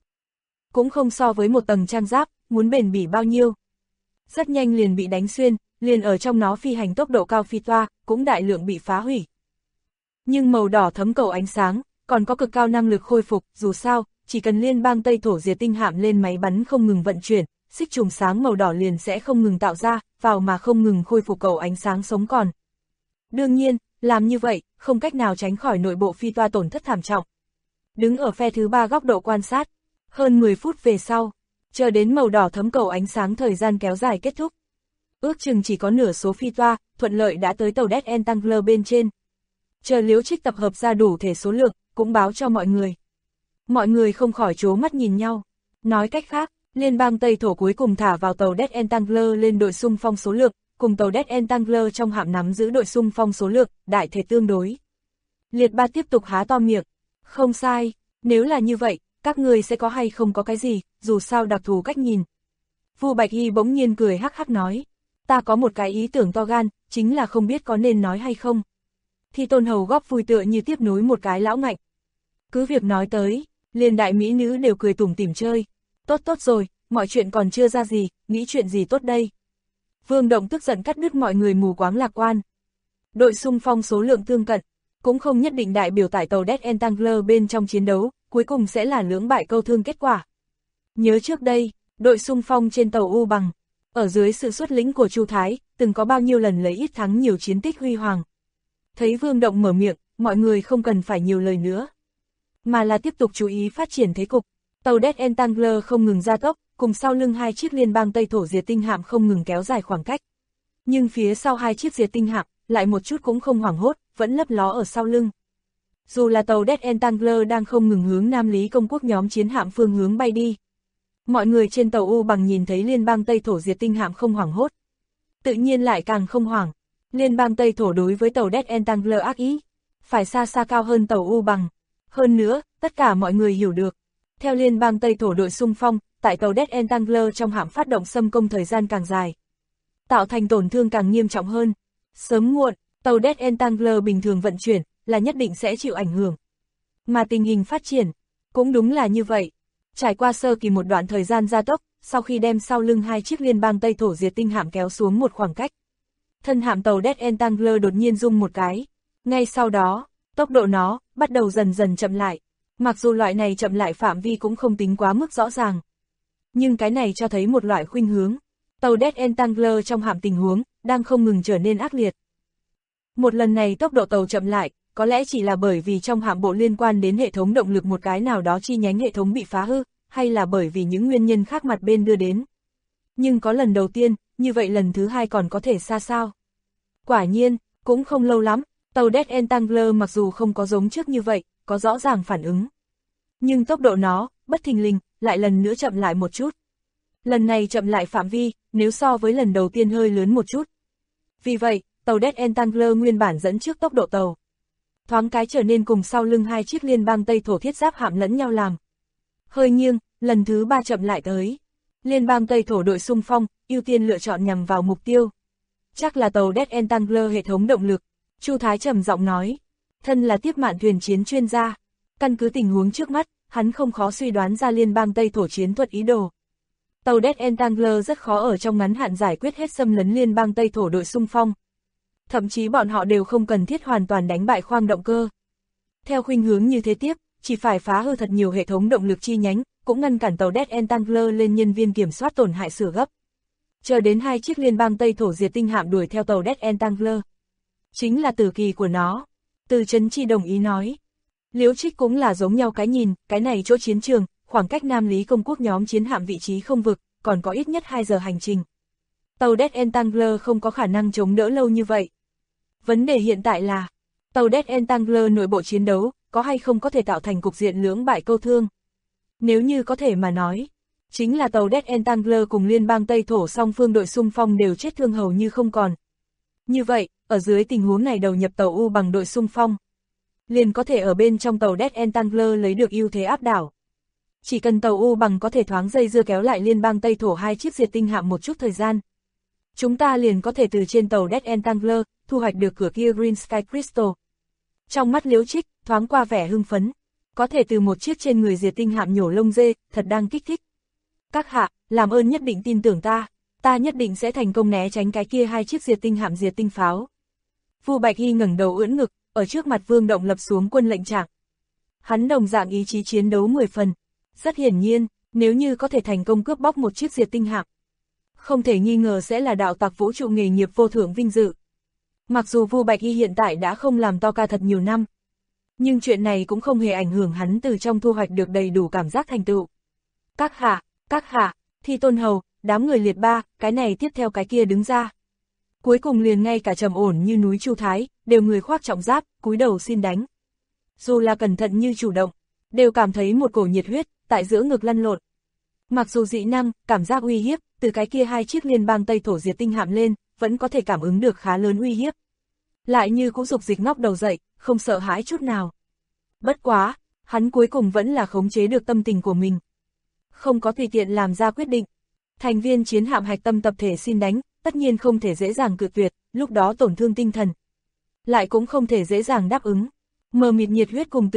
S2: Cũng không so với một tầng trang giáp, muốn bền bỉ bao nhiêu. Rất nhanh liền bị đánh xuyên, liền ở trong nó phi hành tốc độ cao phi toa, cũng đại lượng bị phá hủy. Nhưng màu đỏ thấm cầu ánh sáng, còn có cực cao năng lực khôi phục, dù sao, chỉ cần liên bang Tây Thổ diệt tinh hạm lên máy bắn không ngừng vận chuyển, xích chùm sáng màu đỏ liền sẽ không ngừng tạo ra, vào mà không ngừng khôi phục cầu ánh sáng sống còn. Đương nhiên, làm như vậy, không cách nào tránh khỏi nội bộ phi toa tổn thất thảm trọng. Đứng ở phe thứ ba góc độ quan sát, hơn 10 phút về sau, chờ đến màu đỏ thấm cầu ánh sáng thời gian kéo dài kết thúc. Ước chừng chỉ có nửa số phi toa, thuận lợi đã tới tàu Death Entangler bên trên. Chờ Liễu Trích tập hợp ra đủ thể số lượng, cũng báo cho mọi người. Mọi người không khỏi trố mắt nhìn nhau. Nói cách khác, liên bang Tây Thổ cuối cùng thả vào tàu Death Entangler lên đội xung phong số lượng, cùng tàu Death Entangler trong hạm nắm giữ đội xung phong số lượng, đại thể tương đối. Liệt ba tiếp tục há to miệng. Không sai, nếu là như vậy, các người sẽ có hay không có cái gì, dù sao đặc thù cách nhìn. Vu Bạch Hy bỗng nhiên cười hắc hắc nói. Ta có một cái ý tưởng to gan, chính là không biết có nên nói hay không. Thì Tôn Hầu góp vui tựa như tiếp nối một cái lão ngạnh. Cứ việc nói tới, Liền đại mỹ nữ đều cười tủm tỉm chơi. Tốt rồi, mọi chuyện còn chưa ra gì, nghĩ chuyện gì tốt đây. Vương Động tức giận cắt đứt mọi người mù quáng lạc quan. Đội xung phong số lượng tương cận, cũng không nhất định đại biểu tại tàu Death Entangler bên trong chiến đấu, cuối cùng sẽ là lưỡng bại câu thương kết quả. Nhớ trước đây, đội xung phong trên tàu U Bằng, ở dưới sự xuất lĩnh của Chu Thái, từng có bao nhiêu lần lấy ít thắng nhiều chiến tích huy hoàng. Thấy Vương Động mở miệng, mọi người không cần phải nhiều lời nữa, mà là tiếp tục chú ý phát triển thế cục. Tàu Death Entangler không ngừng gia tốc, cùng sau lưng hai chiếc liên bang Tây Thổ diệt tinh hạm không ngừng kéo dài khoảng cách. Nhưng phía sau hai chiếc diệt tinh hạm, lại một chút cũng không hoảng hốt, vẫn lấp ló ở sau lưng. Dù là tàu Death Entangler đang không ngừng hướng Nam Lý công quốc nhóm chiến hạm phương hướng bay đi. Mọi người trên tàu U Bằng nhìn thấy liên bang Tây Thổ diệt tinh hạm không hoảng hốt, tự nhiên lại càng không hoảng. Liên bang Tây Thổ đối với tàu Death Entangler ác ý, phải xa xa cao hơn tàu U Bằng. Hơn nữa, tất cả mọi người hiểu được, theo liên bang Tây Thổ đội xung phong, tại tàu Death Entangler trong hạm phát động xâm công thời gian càng dài, tạo thành tổn thương càng nghiêm trọng hơn. Sớm muộn, tàu Death Entangler bình thường vận chuyển, là nhất định sẽ chịu ảnh hưởng. Mà tình hình phát triển, cũng đúng là như vậy. Trải qua sơ kỳ một đoạn thời gian gia tốc, sau khi đem sau lưng hai chiếc liên bang Tây Thổ diệt tinh hạm kéo xuống một khoảng cách, thân hạm tàu Death Entangler đột nhiên rung một cái. Ngay sau đó, tốc độ nó bắt đầu dần dần chậm lại. Mặc dù loại này chậm lại phạm vi cũng không tính quá mức rõ ràng, nhưng cái này cho thấy một loại khuynh hướng. Tàu Death Entangler trong hạm tình huống đang không ngừng trở nên ác liệt. Một lần này tốc độ tàu chậm lại, có lẽ chỉ là bởi vì trong hạm bộ liên quan đến hệ thống động lực một cái nào đó chi nhánh hệ thống bị phá hư, hay là bởi vì những nguyên nhân khác mặt bên đưa đến. Nhưng có lần đầu tiên, như vậy lần thứ hai còn có thể xa sao? Quả nhiên, cũng không lâu lắm, tàu Death Entangler mặc dù không có giống trước như vậy, có rõ ràng phản ứng, nhưng tốc độ nó, bất thình lình, lại lần nữa chậm lại một chút. Lần này chậm lại phạm vi, nếu so với lần đầu tiên hơi lớn một chút. Vì vậy, tàu Death Entangler nguyên bản dẫn trước tốc độ tàu, thoáng cái trở nên cùng sau lưng hai chiếc liên bang Tây Thổ thiết giáp hạm lẫn nhau làm. Hơi nghiêng, lần thứ ba chậm lại tới. Liên bang Tây Thổ đội xung phong, ưu tiên lựa chọn nhằm vào mục tiêu. Chắc là tàu Death Entangler hệ thống động lực, Chu Thái trầm giọng nói. Thân là tiếp mạn thuyền chiến chuyên gia, căn cứ tình huống trước mắt, hắn không khó suy đoán ra liên bang Tây Thổ chiến thuật ý đồ. Tàu Death Entangler rất khó ở trong ngắn hạn giải quyết hết xâm lấn liên bang Tây Thổ đội xung phong. Thậm chí bọn họ đều không cần thiết hoàn toàn đánh bại khoang động cơ. Theo khuynh hướng như thế tiếp, chỉ phải phá hư thật nhiều hệ thống động lực chi nhánh, cũng ngăn cản tàu Death Entangler lên nhân viên kiểm soát tổn hại sửa gấp. Chờ đến hai chiếc liên bang Tây Thổ diệt tinh hạm đuổi theo tàu Death Entangler, chính là tử kỳ của nó. Từ Chấn Chi đồng ý nói. Liễu Trích cũng là giống nhau cái nhìn, cái này chỗ chiến trường, khoảng cách Nam Lý công quốc nhóm chiến hạm vị trí không vực, còn có ít nhất 2 giờ hành trình. Tàu Death Entangler không có khả năng chống đỡ lâu như vậy. Vấn đề hiện tại là, tàu Death Entangler nội bộ chiến đấu, có hay không có thể tạo thành cục diện lưỡng bại câu thương. Nếu như có thể mà nói, chính là tàu Death Entangler cùng liên bang Tây Thổ song phương đội xung phong đều chết thương hầu như không còn. Như vậy, ở dưới tình huống này đầu nhập tàu U Bằng đội xung phong, liền có thể ở bên trong tàu Death Entangler lấy được ưu thế áp đảo. Chỉ cần tàu U Bằng có thể thoáng dây dưa kéo lại liên bang Tây Thổ hai chiếc diệt tinh hạm một chút thời gian, chúng ta liền có thể từ trên tàu Death Entangler thu hoạch được cửa kia Green Sky Crystal. Trong mắt Liễu Trích thoáng qua vẻ hưng phấn, có thể từ một chiếc trên người diệt tinh hạm nhổ lông dê, thật đang kích thích. Các hạ, làm ơn nhất định tin tưởng ta nhất định sẽ thành công né tránh cái kia hai chiếc diệt tinh hạm diệt tinh pháo. Vu Bạch Hy ngẩng đầu ưỡn ngực, ở trước mặt Vương Động lập xuống quân lệnh trạng. Hắn đồng dạng ý chí chiến đấu 10 phần. Rất hiển nhiên, nếu như có thể thành công cướp bóc một chiếc diệt tinh hạm, không thể nghi ngờ sẽ là đạo tặc vũ trụ nghề nghiệp vô thưởng vinh dự. Mặc dù Vu Bạch Hy hiện tại đã không làm to ca thật nhiều năm, nhưng chuyện này cũng không hề ảnh hưởng hắn từ trong thu hoạch được đầy đủ cảm giác thành tựu. Các hạ, Thi Tôn Hầu, đám người liệt ba, cái này tiếp theo cái kia đứng ra. Cuối cùng liền ngay cả trầm ổn như núi Chu Thái, đều người khoác trọng giáp, cúi đầu xin đánh. Dù là cẩn thận như chủ động, đều cảm thấy một cổ nhiệt huyết, tại giữa ngực lăn lộn. Mặc dù dị năng, cảm giác uy hiếp, từ cái kia hai chiếc liên bang Tây Thổ diệt tinh hạm lên, vẫn có thể cảm ứng được khá lớn uy hiếp. Lại như cũng dục dịch ngóc đầu dậy, không sợ hãi chút nào. Bất quá, hắn cuối cùng vẫn là khống chế được tâm tình của mình. Không có tùy tiện làm ra quyết định. Thành viên chiến hạm hạch tâm tập thể xin đánh, tất nhiên không thể dễ dàng cự tuyệt, lúc đó tổn thương tinh thần. Lại cũng không thể dễ dàng đáp ứng. Mờ mịt nhiệt huyết cùng tự tin,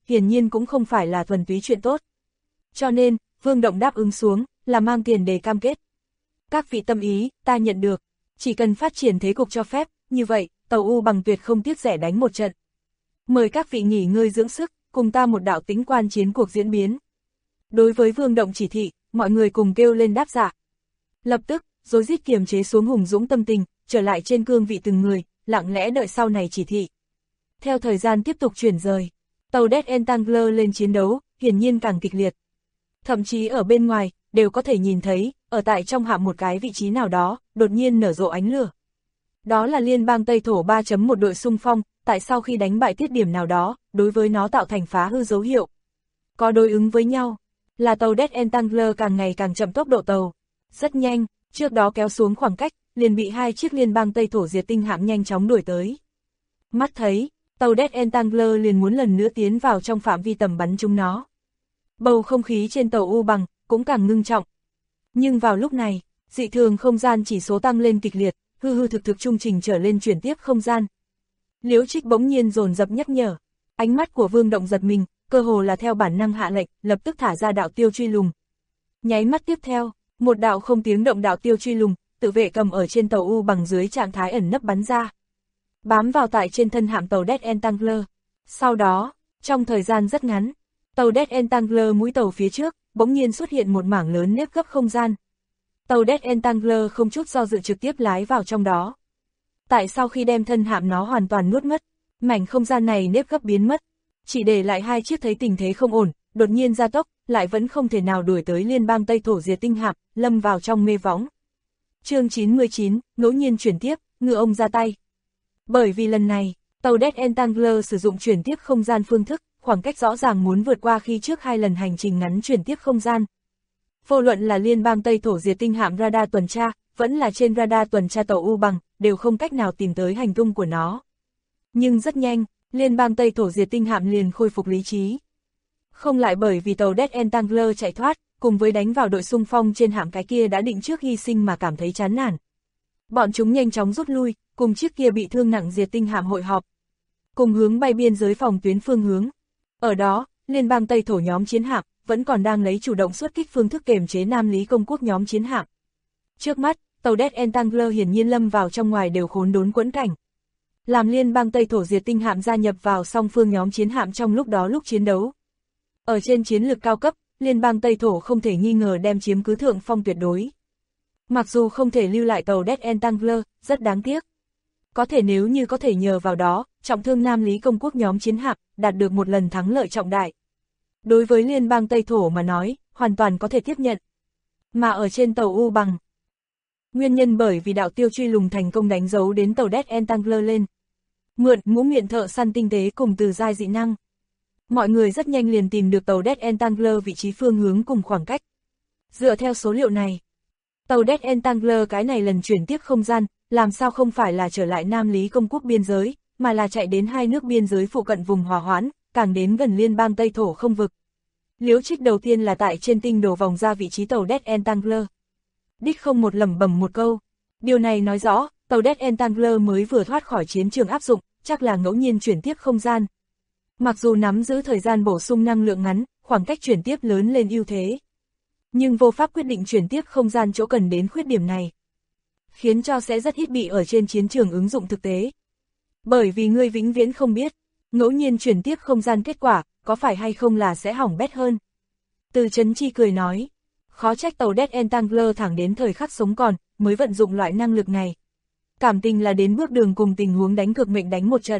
S2: hiển nhiên cũng không phải là thuần túy chuyện tốt. Cho nên, Vương Động đáp ứng xuống, là mang tiền để cam kết. Các vị tâm ý, ta nhận được. Chỉ cần phát triển thế cục cho phép, như vậy, Tàu U Bằng tuyệt không tiếc rẻ đánh một trận. Mời các vị nghỉ ngơi dưỡng sức, cùng ta một đạo tính quan chiến cuộc diễn biến. Đối với Vương Động chỉ thị, mọi người cùng kêu lên đáp dạ. Lập tức, rối rít kiềm chế xuống hùng dũng tâm tình, trở lại trên cương vị từng người, lặng lẽ đợi sau này chỉ thị. Theo thời gian tiếp tục chuyển rời, tàu Death Entangler lên chiến đấu, hiển nhiên càng kịch liệt. Thậm chí ở bên ngoài, đều có thể nhìn thấy, ở tại trong hạm một cái vị trí nào đó, đột nhiên nở rộ ánh lửa. Đó là liên bang Tây Thổ 3.1 đội xung phong, tại sau khi đánh bại tiết điểm nào đó, đối với nó tạo thành phá hư dấu hiệu. Có đối ứng với nhau, là tàu Death Entangler càng ngày càng chậm tốc độ tàu. Rất nhanh, trước đó kéo xuống khoảng cách, liền bị hai chiếc liên bang Tây Thổ diệt tinh hạm nhanh chóng đuổi tới. Mắt thấy, tàu Death Entangler liền muốn lần nữa tiến vào trong phạm vi tầm bắn chúng nó. Bầu không khí trên tàu U Bằng cũng càng ngưng trọng. Nhưng vào lúc này, dị thường không gian chỉ số tăng lên kịch liệt, hư thực trung trình trở lên chuyển tiếp không gian. Liễu Trích bỗng nhiên dồn dập nhắc nhở, ánh mắt của Vương Động giật mình, cơ hồ là theo bản năng hạ lệnh, lập tức thả ra đạo tiêu truy lùng. Nháy mắt tiếp theo, một đạo không tiếng động đạo tiêu truy lùng, tự vệ cầm ở trên tàu U Bằng dưới trạng thái ẩn nấp bắn ra. Bám vào tại trên thân hạm tàu Death Entangler. Sau đó, trong thời gian rất ngắn, tàu Death Entangler mũi tàu phía trước, bỗng nhiên xuất hiện một mảng lớn nếp gấp không gian. Tàu Death Entangler không chút do dự trực tiếp lái vào trong đó. Tại sau khi đem thân hạm nó hoàn toàn nuốt mất, mảnh không gian này nếp gấp biến mất, chỉ để lại hai chiếc thấy tình thế không ổn, đột nhiên gia tốc, lại vẫn không thể nào đuổi tới liên bang Tây Thổ diệt tinh hạm, lâm vào trong mê võng. Chương 99, ngẫu nhiên chuyển tiếp, ngựa ông ra tay. Bởi vì lần này, tàu Death Entangler sử dụng chuyển tiếp không gian phương thức, khoảng cách rõ ràng muốn vượt qua khi trước hai lần hành trình ngắn chuyển tiếp không gian. Vô luận là liên bang Tây Thổ diệt tinh hạm radar tuần tra, vẫn là trên radar tuần tra tàu U Bằng, đều không cách nào tìm tới hành tung của nó. Nhưng rất nhanh, liên bang Tây Thổ diệt tinh hạm liền khôi phục lý trí. Không lại bởi vì tàu Death Entangler chạy thoát, cùng với đánh vào đội xung phong trên hạm cái kia đã định trước hy sinh mà cảm thấy chán nản. Bọn chúng nhanh chóng rút lui, cùng chiếc kia bị thương nặng diệt tinh hạm hội họp. Cùng hướng bay biên giới phòng tuyến phương hướng. Ở đó, liên bang Tây Thổ nhóm chiến hạm vẫn còn đang lấy chủ động xuất kích phương thức kềm chế Nam Lý Công quốc nhóm chiến hạm. Trước mắt, tàu Death Entangler hiển nhiên lâm vào trong ngoài đều khốn đốn quẫn cảnh. Làm liên bang Tây Thổ diệt tinh hạm gia nhập vào song phương nhóm chiến hạm trong lúc đó lúc chiến đấu. Ở trên chiến lược cao cấp, liên bang Tây Thổ không thể nghi ngờ đem chiếm cứ thượng phong tuyệt đối. Mặc dù không thể lưu lại tàu Death Entangler, rất đáng tiếc. Có thể nếu như có thể nhờ vào đó, trọng thương Nam Lý Công quốc nhóm chiến hạm, đạt được một lần thắng lợi trọng đại. Đối với liên bang Tây Thổ mà nói, hoàn toàn có thể tiếp nhận. Mà ở trên tàu U Bằng, nguyên nhân bởi vì đạo tiêu truy lùng thành công đánh dấu đến tàu Death Entangler lên. Mượn ngũ miệng thợ săn tinh tế cùng từ giai dị năng. Mọi người rất nhanh liền tìm được tàu Death Entangler vị trí phương hướng cùng khoảng cách. Dựa theo số liệu này, tàu Death Entangler cái này lần chuyển tiếp không gian, làm sao không phải là trở lại Nam Lý Công quốc biên giới, mà là chạy đến hai nước biên giới phụ cận vùng hòa hoãn, càng đến gần liên bang Tây Thổ không vực. Liễu Trích đầu tiên là tại trên tinh đồ vòng ra vị trí tàu Death Entangler. Đích không một lẩm bẩm một câu. Điều này nói rõ, tàu Death Entangler mới vừa thoát khỏi chiến trường áp dụng, chắc là ngẫu nhiên chuyển tiếp không gian. Mặc dù nắm giữ thời gian bổ sung năng lượng ngắn, khoảng cách chuyển tiếp lớn lên ưu thế. Nhưng vô pháp quyết định chuyển tiếp không gian chỗ cần đến khuyết điểm này. Khiến cho sẽ rất ít bị ở trên chiến trường ứng dụng thực tế. Bởi vì ngươi vĩnh viễn không biết, ngẫu nhiên chuyển tiếp không gian kết quả, có phải hay không là sẽ hỏng bét hơn. Từ Chấn Chi cười nói, khó trách tàu Death Entangler thẳng đến thời khắc sống còn, mới vận dụng loại năng lực này. Cảm tình là đến bước đường cùng tình huống đánh cược mệnh đánh một trận.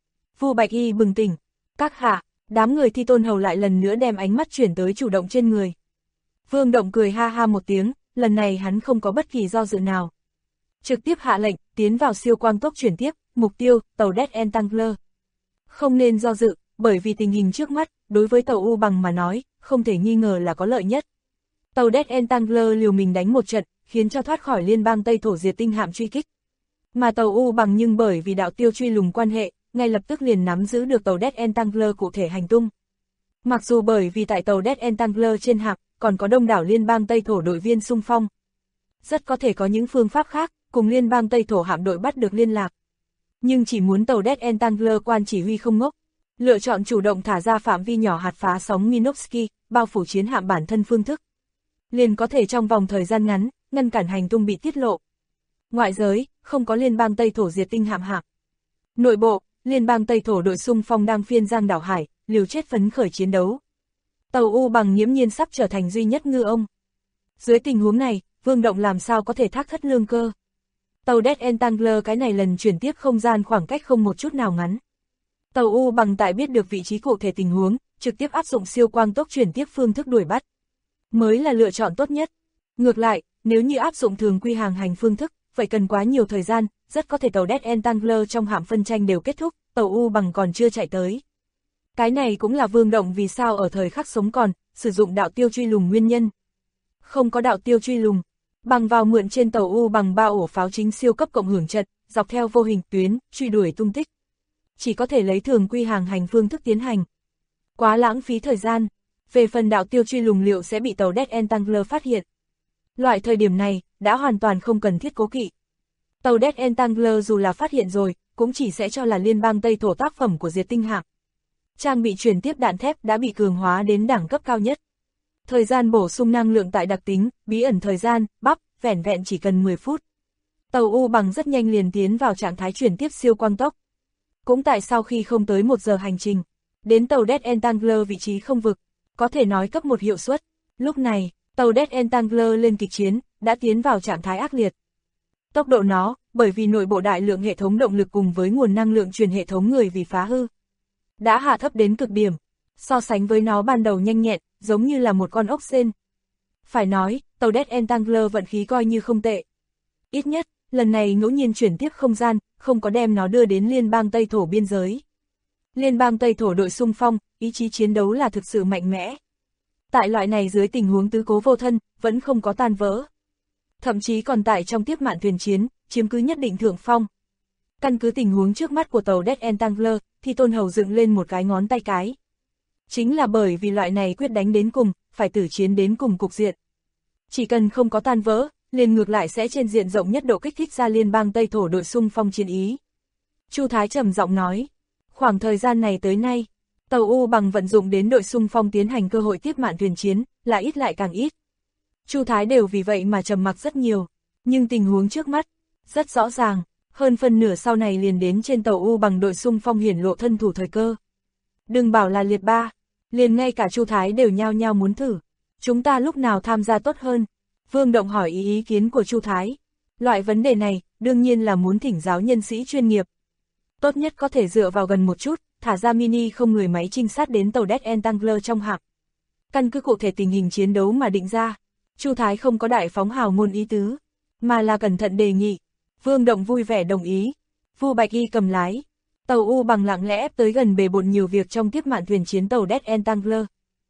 S2: Vu Bạch Y bừng tỉnh, các hạ, đám người Thi Tôn Hầu lại lần nữa đem ánh mắt chuyển tới chủ động trên người. Vương Động cười ha ha một tiếng, lần này hắn không có bất kỳ do dự nào. Trực tiếp hạ lệnh, tiến vào siêu quang tốc chuyển tiếp, mục tiêu, tàu Death Entangler. Không nên do dự, bởi vì tình hình trước mắt, đối với tàu U Bằng mà nói, không thể nghi ngờ là có lợi nhất. Tàu Death Entangler liều mình đánh một trận, khiến cho thoát khỏi liên bang Tây Thổ diệt tinh hạm truy kích. Mà tàu U Bằng nhưng bởi vì đạo tiêu truy lùng quan hệ, ngay lập tức liền nắm giữ được tàu Death Entangler cụ thể hành tung. Mặc dù bởi vì tại tàu Death Entangler trên hạm, còn có đông đảo liên bang Tây Thổ đội viên xung phong. Rất có thể có những phương pháp khác, cùng liên bang Tây Thổ hạm đội bắt được liên lạc. Nhưng chỉ muốn tàu Death Entangler quan chỉ huy không ngốc. lựa chọn chủ động thả ra phạm vi nhỏ hạt phá sóng Minovsky, bao phủ chiến hạm bản thân phương thức. Liền có thể trong vòng thời gian ngắn, ngăn cản hành tung bị tiết lộ. Ngoại giới, không có liên bang Tây Thổ diệt tinh hạm hạm. Nội bộ, liên bang Tây Thổ đội xung phong đang phiên giang đảo hải, liều chết phấn khởi chiến đấu. Tàu U Bằng nghiễm nhiên sắp trở thành duy nhất ngư ông. Dưới tình huống này, Vương Động làm sao có thể thác thất lương cơ. Tàu Death Entangler cái này lần chuyển tiếp không gian khoảng cách không một chút nào ngắn. Tàu U Bằng tại biết được vị trí cụ thể tình huống, trực tiếp áp dụng siêu quang tốc chuyển tiếp phương thức đuổi bắt. Mới là lựa chọn tốt nhất. Ngược lại, nếu như áp dụng thường quy hàng hành phương thức, vậy cần quá nhiều thời gian, rất có thể tàu Death Entangler trong hạm phân tranh đều kết thúc, tàu U Bằng còn chưa chạy tới. Cái này cũng là Vương Động vì sao ở thời khắc sống còn, sử dụng đạo tiêu truy lùng nguyên nhân. Không có đạo tiêu truy lùng, bằng vào mượn trên tàu U Bằng 3 ổ pháo chính siêu cấp cộng hưởng trận, dọc theo vô hình tuyến, truy đuổi tung tích. Chỉ có thể lấy thường quy hàng hành phương thức tiến hành. Quá lãng phí thời gian, về phần đạo tiêu truy lùng liệu sẽ bị tàu Death Entangler phát hiện. Loại thời điểm này, đã hoàn toàn không cần thiết cố kỵ. Tàu Death Entangler dù là phát hiện rồi, cũng chỉ sẽ cho là liên bang Tây Thổ tác phẩm của diệt tinh hạm. Trang bị chuyển tiếp đạn thép đã bị cường hóa đến đẳng cấp cao nhất. Thời gian bổ sung năng lượng tại đặc tính, bí ẩn thời gian, vẻn vẹn chỉ cần 10 phút. Tàu U Bằng rất nhanh liền tiến vào trạng thái chuyển tiếp siêu quang tốc. Cũng tại sau khi không tới 1 giờ hành trình, đến tàu Death Entangler vị trí không vực, có thể nói cấp 1 hiệu suất. Lúc này, tàu Death Entangler lên kịch chiến, đã tiến vào trạng thái ác liệt. Tốc độ nó, bởi vì nội bộ đại lượng hệ thống động lực cùng với nguồn năng lượng truyền hệ thống người vì phá hư, đã hạ thấp đến cực điểm, so sánh với nó ban đầu nhanh nhẹn, giống như là một con ốc sên. Phải nói, tàu Death Entangler vận khí coi như không tệ. Ít nhất, lần này ngẫu nhiên chuyển tiếp không gian, không có đem nó đưa đến liên bang Tây Thổ biên giới. Liên bang Tây Thổ đội xung phong, ý chí chiến đấu là thực sự mạnh mẽ. Tại loại này dưới tình huống tứ cố vô thân, vẫn không có tan vỡ. Thậm chí còn tại trong tiếp mạn thuyền chiến, chiếm cứ nhất định thượng phong. Căn cứ tình huống trước mắt của tàu Death Entangler, thì Tôn Hầu dựng lên một cái ngón tay cái. Chính là bởi vì loại này quyết đánh đến cùng, phải tử chiến đến cùng cục diện. Chỉ cần không có tan vỡ, liền ngược lại sẽ trên diện rộng nhất độ kích thích ra liên bang Tây Thổ đội xung phong chiến ý. Chu Thái trầm giọng nói, khoảng thời gian này tới nay, tàu U Bằng vận dụng đến đội xung phong tiến hành cơ hội tiếp mạn thuyền chiến, là ít lại càng ít. Chu Thái đều vì vậy mà trầm mặc rất nhiều, nhưng tình huống trước mắt, rất rõ ràng, hơn phân nửa sau này liền đến trên tàu U Bằng đội xung phong hiển lộ thân thủ thời cơ. Đừng bảo là liệt ba, liền ngay cả Chu Thái đều nhao nhao muốn thử, chúng ta lúc nào tham gia tốt hơn? Vương Động hỏi ý kiến của Chu Thái. Loại vấn đề này, đương nhiên là muốn thỉnh giáo nhân sĩ chuyên nghiệp. Tốt nhất có thể dựa vào gần một chút, thả ra mini không người máy trinh sát đến tàu Death Entangler trong hạm. Căn cứ cụ thể tình hình chiến đấu mà định ra, Chu Thái không có đại phóng hào ngôn ý tứ, mà là cẩn thận đề nghị. Vương Động vui vẻ đồng ý. Vu Bạch Y cầm lái. Tàu U Bằng lặng lẽ ép tới gần bề bộn nhiều việc trong tiếp mạn thuyền chiến tàu Death Entangler.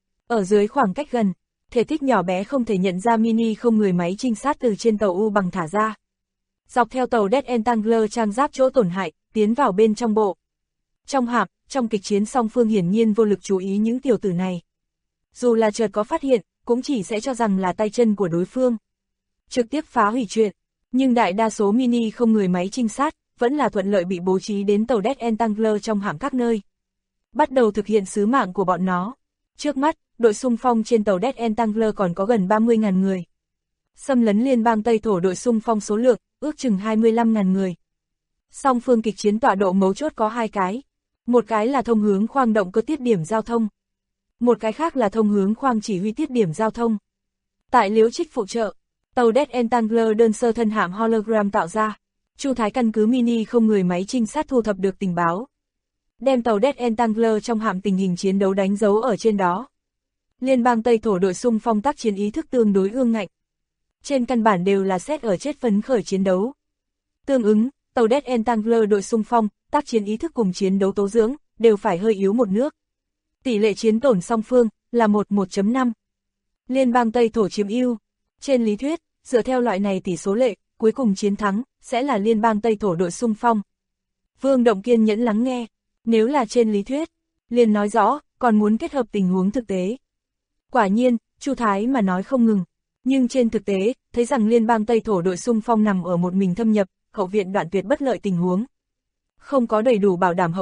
S2: Ở dưới khoảng cách gần, thể tích nhỏ bé không thể nhận ra mini không người máy trinh sát từ trên tàu U Bằng thả ra. Dọc theo tàu Death Entangler trang giáp chỗ tổn hại, tiến vào bên trong bộ. Trong hạm, trong kịch chiến song phương hiển nhiên vô lực chú ý những tiểu tử này. Dù là chợt có phát hiện, cũng chỉ sẽ cho rằng là tay chân của đối phương. Trực tiếp phá hủy chuyện, nhưng đại đa số mini không người máy trinh sát, vẫn là thuận lợi bị bố trí đến tàu Death Entangler trong hạm các nơi. Bắt đầu thực hiện sứ mạng của bọn nó. Trước mắt, đội xung phong trên tàu Death Entangler còn có gần 30.000 người. Xâm lấn liên bang Tây Thổ đội xung phong số lượng, ước chừng 25.000 người. Song phương kịch chiến tọa độ mấu chốt có 2 cái. Một cái là thông hướng khoang động cơ tiết điểm giao thông. Một cái khác là thông hướng khoang chỉ huy tiết điểm giao thông. Tại Liễu Trích phụ trợ, tàu Death Entangler đơn sơ thân hạm hologram tạo ra. Chu Thái căn cứ mini không người máy trinh sát thu thập được tình báo. Đem tàu Death Entangler trong hạm tình hình chiến đấu đánh dấu ở trên đó. Liên bang Tây Thổ đội xung phong tác chiến ý thức tương đối ương ngạnh. Trên căn bản đều là xét ở chết phấn khởi chiến đấu. Tương ứng, tàu Death Entangler đội xung phong, tác chiến ý thức cùng chiến đấu tố dưỡng, đều phải hơi yếu một nước. Tỷ lệ chiến tổn song phương, là 1:1.5. Liên bang Tây Thổ chiếm ưu. Trên lý thuyết, dựa theo loại này tỷ số lệ, cuối cùng chiến thắng, sẽ là liên bang Tây Thổ đội xung phong. Vương Động kiên nhẫn lắng nghe, nếu là trên lý thuyết, liền nói rõ, còn muốn kết hợp tình huống thực tế. Quả nhiên, Chu Thái mà nói không ngừng, nhưng trên thực tế, thấy rằng liên bang Tây Thổ đội xung phong nằm ở một mình thâm nhập, hậu viện đoạn tuyệt bất lợi tình huống. Không có đầy đủ bảo đảm hậu cần,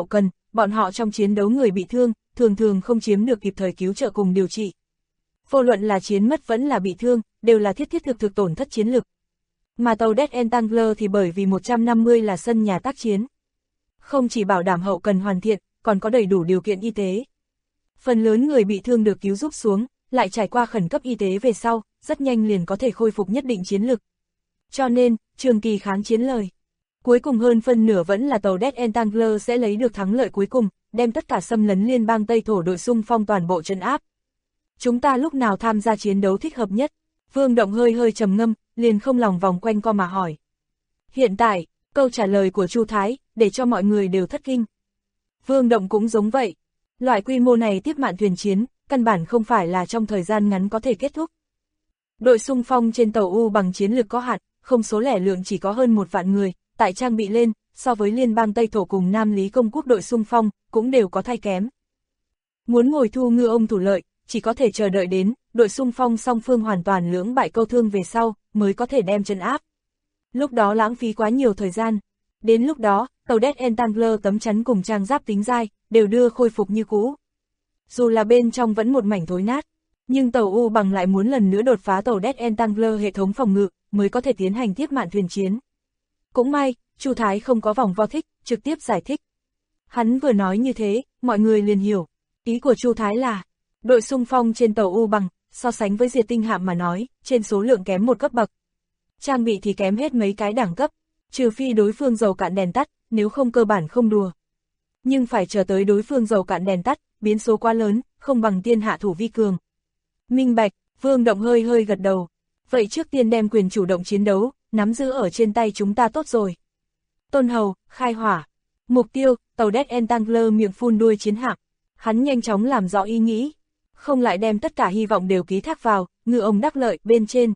S2: bọn họ trong chiến đấu người bị thương, thường thường không chiếm được kịp thời cứu trợ cùng điều trị. Vô luận là chiến mất vẫn là bị thương, đều là thiết thực tổn thất chiến lực. Mà tàu Death Entangler thì bởi vì 150 là sân nhà tác chiến. Không chỉ bảo đảm hậu cần hoàn thiện, còn có đầy đủ điều kiện y tế. Phần lớn người bị thương được cứu giúp xuống, lại trải qua khẩn cấp y tế về sau, rất nhanh liền có thể khôi phục nhất định chiến lực. Cho nên, trường kỳ kháng chiến lời. Cuối cùng hơn phân nửa vẫn là tàu Death Entangler sẽ lấy được thắng lợi cuối cùng, đem tất cả xâm lấn liên bang Tây Thổ đội xung phong toàn bộ trấn áp. Chúng ta lúc nào tham gia chiến đấu thích hợp nhất? Vương Động hơi trầm ngâm, liền không lòng vòng quanh co mà hỏi. Hiện tại, câu trả lời của Chu Thái, để cho mọi người đều thất kinh. Vương Động cũng giống vậy. Loại quy mô này tiếp mạn thuyền chiến, căn bản không phải là trong thời gian ngắn có thể kết thúc. Đội xung phong trên tàu U bằng chiến lực có hạn, không số lẻ lượng chỉ có hơn 1 vạn người, tại trang bị lên, so với liên bang Tây Thổ cùng Nam Lý Công quốc đội xung phong, cũng đều có thay kém. Muốn ngồi thu ngư ông thủ lợi, chỉ có thể chờ đợi đến, đội xung phong song phương hoàn toàn lưỡng bại câu thương về sau, mới có thể đem trấn áp. Lúc đó lãng phí quá nhiều thời gian. Đến lúc đó, tàu Death Entangler tấm chắn cùng trang giáp tính dai, đều đưa khôi phục như cũ. Dù là bên trong vẫn một mảnh thối nát, nhưng tàu U bằng lại muốn lần nữa đột phá tàu Death Entangler hệ thống phòng ngự, mới có thể tiến hành tiếp mạn thuyền chiến. Cũng may, Chu Thái không có vòng vo thích, trực tiếp giải thích. Hắn vừa nói như thế, mọi người liền hiểu. Ý của Chu Thái là, đội xung phong trên tàu U bằng, so sánh với diệt tinh hạm mà nói, trên số lượng kém một cấp bậc. Trang bị thì kém hết mấy cái đẳng cấp, trừ phi đối phương dầu cạn đèn tắt, nếu không cơ bản không đùa. Nhưng phải chờ tới đối phương dầu cạn đèn tắt, biến số quá lớn, không bằng tiên hạ thủ vi cường. Minh bạch, Vương Động hơi gật đầu. Vậy trước tiên đem quyền chủ động chiến đấu, nắm giữ ở trên tay chúng ta tốt rồi. Tôn Hầu, khai hỏa. Mục tiêu, tàu Death Entangler miệng phun đuôi chiến hạm. Hắn nhanh chóng làm rõ ý nghĩ. Không lại đem tất cả hy vọng đều ký thác vào, ngư ông đắc lợi bên trên.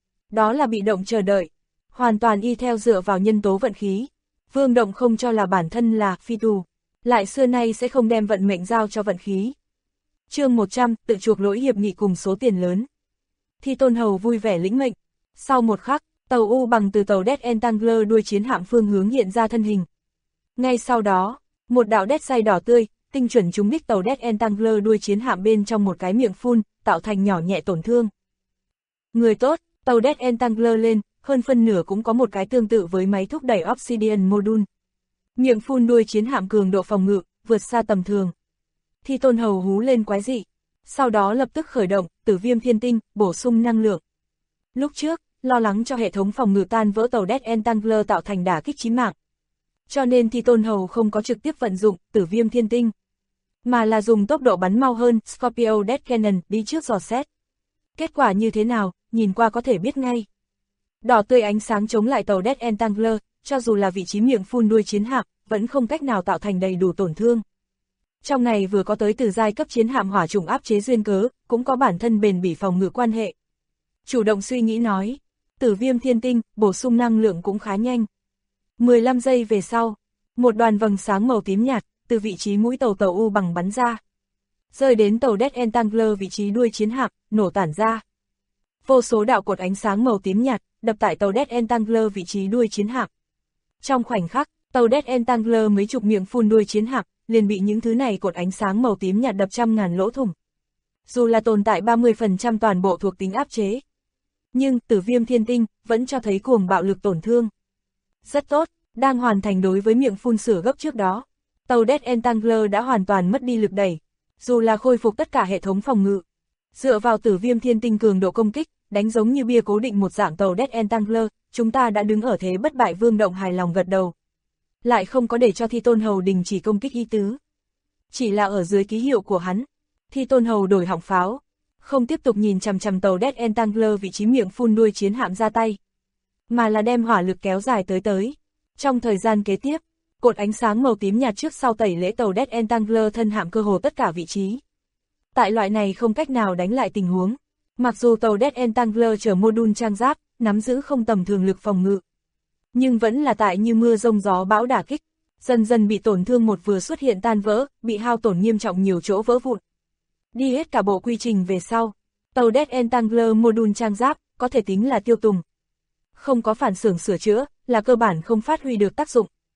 S2: Đó là bị động chờ đợi. Hoàn toàn y theo dựa vào nhân tố vận khí. Vương Động không cho là bản thân là phi tù. Lại xưa nay sẽ không đem vận mệnh giao cho vận khí. Chương 100, tự chuộc lỗi hiệp nghị cùng số tiền lớn. Thi Tôn Hầu vui vẻ lĩnh mệnh. Sau một khắc, tàu U bằng từ tàu Death Entangler đuôi chiến hạm phương hướng hiện ra thân hình. Ngay sau đó, một đạo đét say đỏ tươi, tinh chuẩn trúng đích tàu Death Entangler đuôi chiến hạm bên trong một cái miệng phun, tạo thành nhỏ nhẹ tổn thương. Người tốt, tàu Death Entangler lên, hơn phân nửa cũng có một cái tương tự với máy thúc đẩy Obsidian Module. Miệng phun đuôi chiến hạm cường độ phòng ngự, vượt xa tầm thường. Thi Tôn Hầu hú lên quái dị. Sau đó lập tức khởi động, Tử Viêm Thiên Tinh, bổ sung năng lượng. Lúc trước, lo lắng cho hệ thống phòng ngự tan vỡ tàu Death Entangler tạo thành đả kích chí mạng. Cho nên Thi Tôn Hầu không có trực tiếp vận dụng Tử Viêm Thiên Tinh, mà là dùng tốc độ bắn mau hơn Scorpio Death Cannon đi trước dò xét. Kết quả như thế nào, nhìn qua có thể biết ngay. Đỏ tươi ánh sáng chống lại tàu Death Entangler, cho dù là vị trí miệng phun đuôi chiến hạm, vẫn không cách nào tạo thành đầy đủ tổn thương. Trong này vừa có tới từ giai cấp chiến hạm hỏa chủng áp chế duyên cớ, cũng có bản thân bền bỉ phòng ngự quan hệ. Chủ động suy nghĩ nói, Tử Viêm Thiên Tinh, bổ sung năng lượng cũng khá nhanh. 15 giây về sau, một đoàn vầng sáng màu tím nhạt, từ vị trí mũi tàu U bằng bắn ra. Rơi đến tàu Death Entangler vị trí đuôi chiến hạm, nổ tản ra. Vô số đạo cột ánh sáng màu tím nhạt, đập tại tàu Death Entangler vị trí đuôi chiến hạm. Trong khoảnh khắc, tàu Death Entangler mấy chục miệng phun đuôi chiến hạm, liền bị những thứ này cột ánh sáng màu tím nhạt đập trăm ngàn lỗ thủng. Dù là tồn tại 30% toàn bộ thuộc tính áp chế, nhưng Tử Viêm Thiên Tinh vẫn cho thấy cuồng bạo lực tổn thương. Rất tốt, đang hoàn thành đối với miệng phun sửa gấp trước đó. Tàu Death Entangler đã hoàn toàn mất đi lực đẩy, dù là khôi phục tất cả hệ thống phòng ngự. Dựa vào Tử Viêm Thiên Tinh cường độ công kích, đánh giống như bia cố định một dạng tàu Death Entangler, chúng ta đã đứng ở thế bất bại. Vương Động hài lòng gật đầu. Lại không có để cho Thi Tôn Hầu đình chỉ công kích ý tứ. Chỉ là ở dưới ký hiệu của hắn, Thi Tôn Hầu đổi họng pháo, không tiếp tục nhìn chằm chằm tàu Death Entangler vị trí miệng phun đuôi chiến hạm ra tay, mà là đem hỏa lực kéo dài tới. Trong thời gian kế tiếp, cột ánh sáng màu tím nhạt trước sau tẩy lễ tàu Death Entangler thân hạm cơ hồ tất cả vị trí. Tại loại này không cách nào đánh lại tình huống, mặc dù tàu Death Entangler chở module trang giáp, nắm giữ không tầm thường lực phòng ngự, nhưng vẫn là tại như mưa rông gió bão đả kích, dần dần bị tổn thương một vừa xuất hiện tan vỡ, bị hao tổn nghiêm trọng nhiều chỗ vỡ vụn. Đi hết cả bộ quy trình về sau, tàu Death Entangler module trang giáp có thể tính là tiêu tùng. Không có phản xưởng sửa chữa, là cơ bản không phát huy được tác dụng.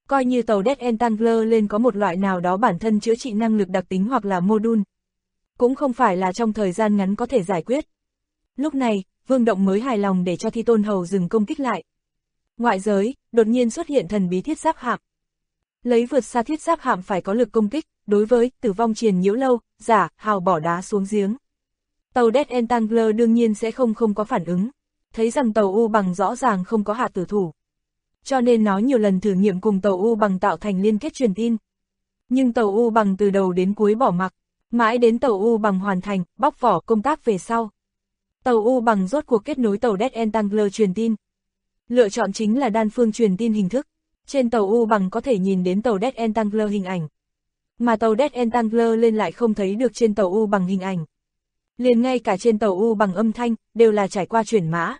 S2: coi như tàu Death Entangler lên có một loại nào đó bản thân chữa trị năng lực đặc tính hoặc là module. Cũng không phải là trong thời gian ngắn có thể giải quyết. Lúc này, Vương Động mới hài lòng để cho Thi Tôn Hầu dừng công kích lại. Ngoại giới, đột nhiên xuất hiện thần bí thiết giáp hạm. Lấy vượt xa thiết giáp hạm phải có lực công kích, đối với tử vong triền nhiễu lâu, giả, hào bỏ đá xuống giếng. Tàu Death Entangler đương nhiên sẽ không có phản ứng, thấy rằng tàu U Bằng rõ ràng không có hạ tử thủ. Cho nên nó nhiều lần thử nghiệm cùng tàu U Bằng tạo thành liên kết truyền tin. Nhưng tàu U Bằng từ đầu đến cuối bỏ mặc, mãi đến tàu U Bằng hoàn thành, bóc vỏ công tác về sau. Tàu U Bằng rốt cuộc kết nối tàu Death Entangler truyền tin. Lựa chọn chính là đan phương truyền tin hình thức. Trên tàu U Bằng có thể nhìn đến tàu Death Entangler hình ảnh. Mà tàu Death Entangler lên lại không thấy được trên tàu U Bằng hình ảnh. Liền ngay cả trên tàu U Bằng âm thanh, đều là trải qua chuyển mã.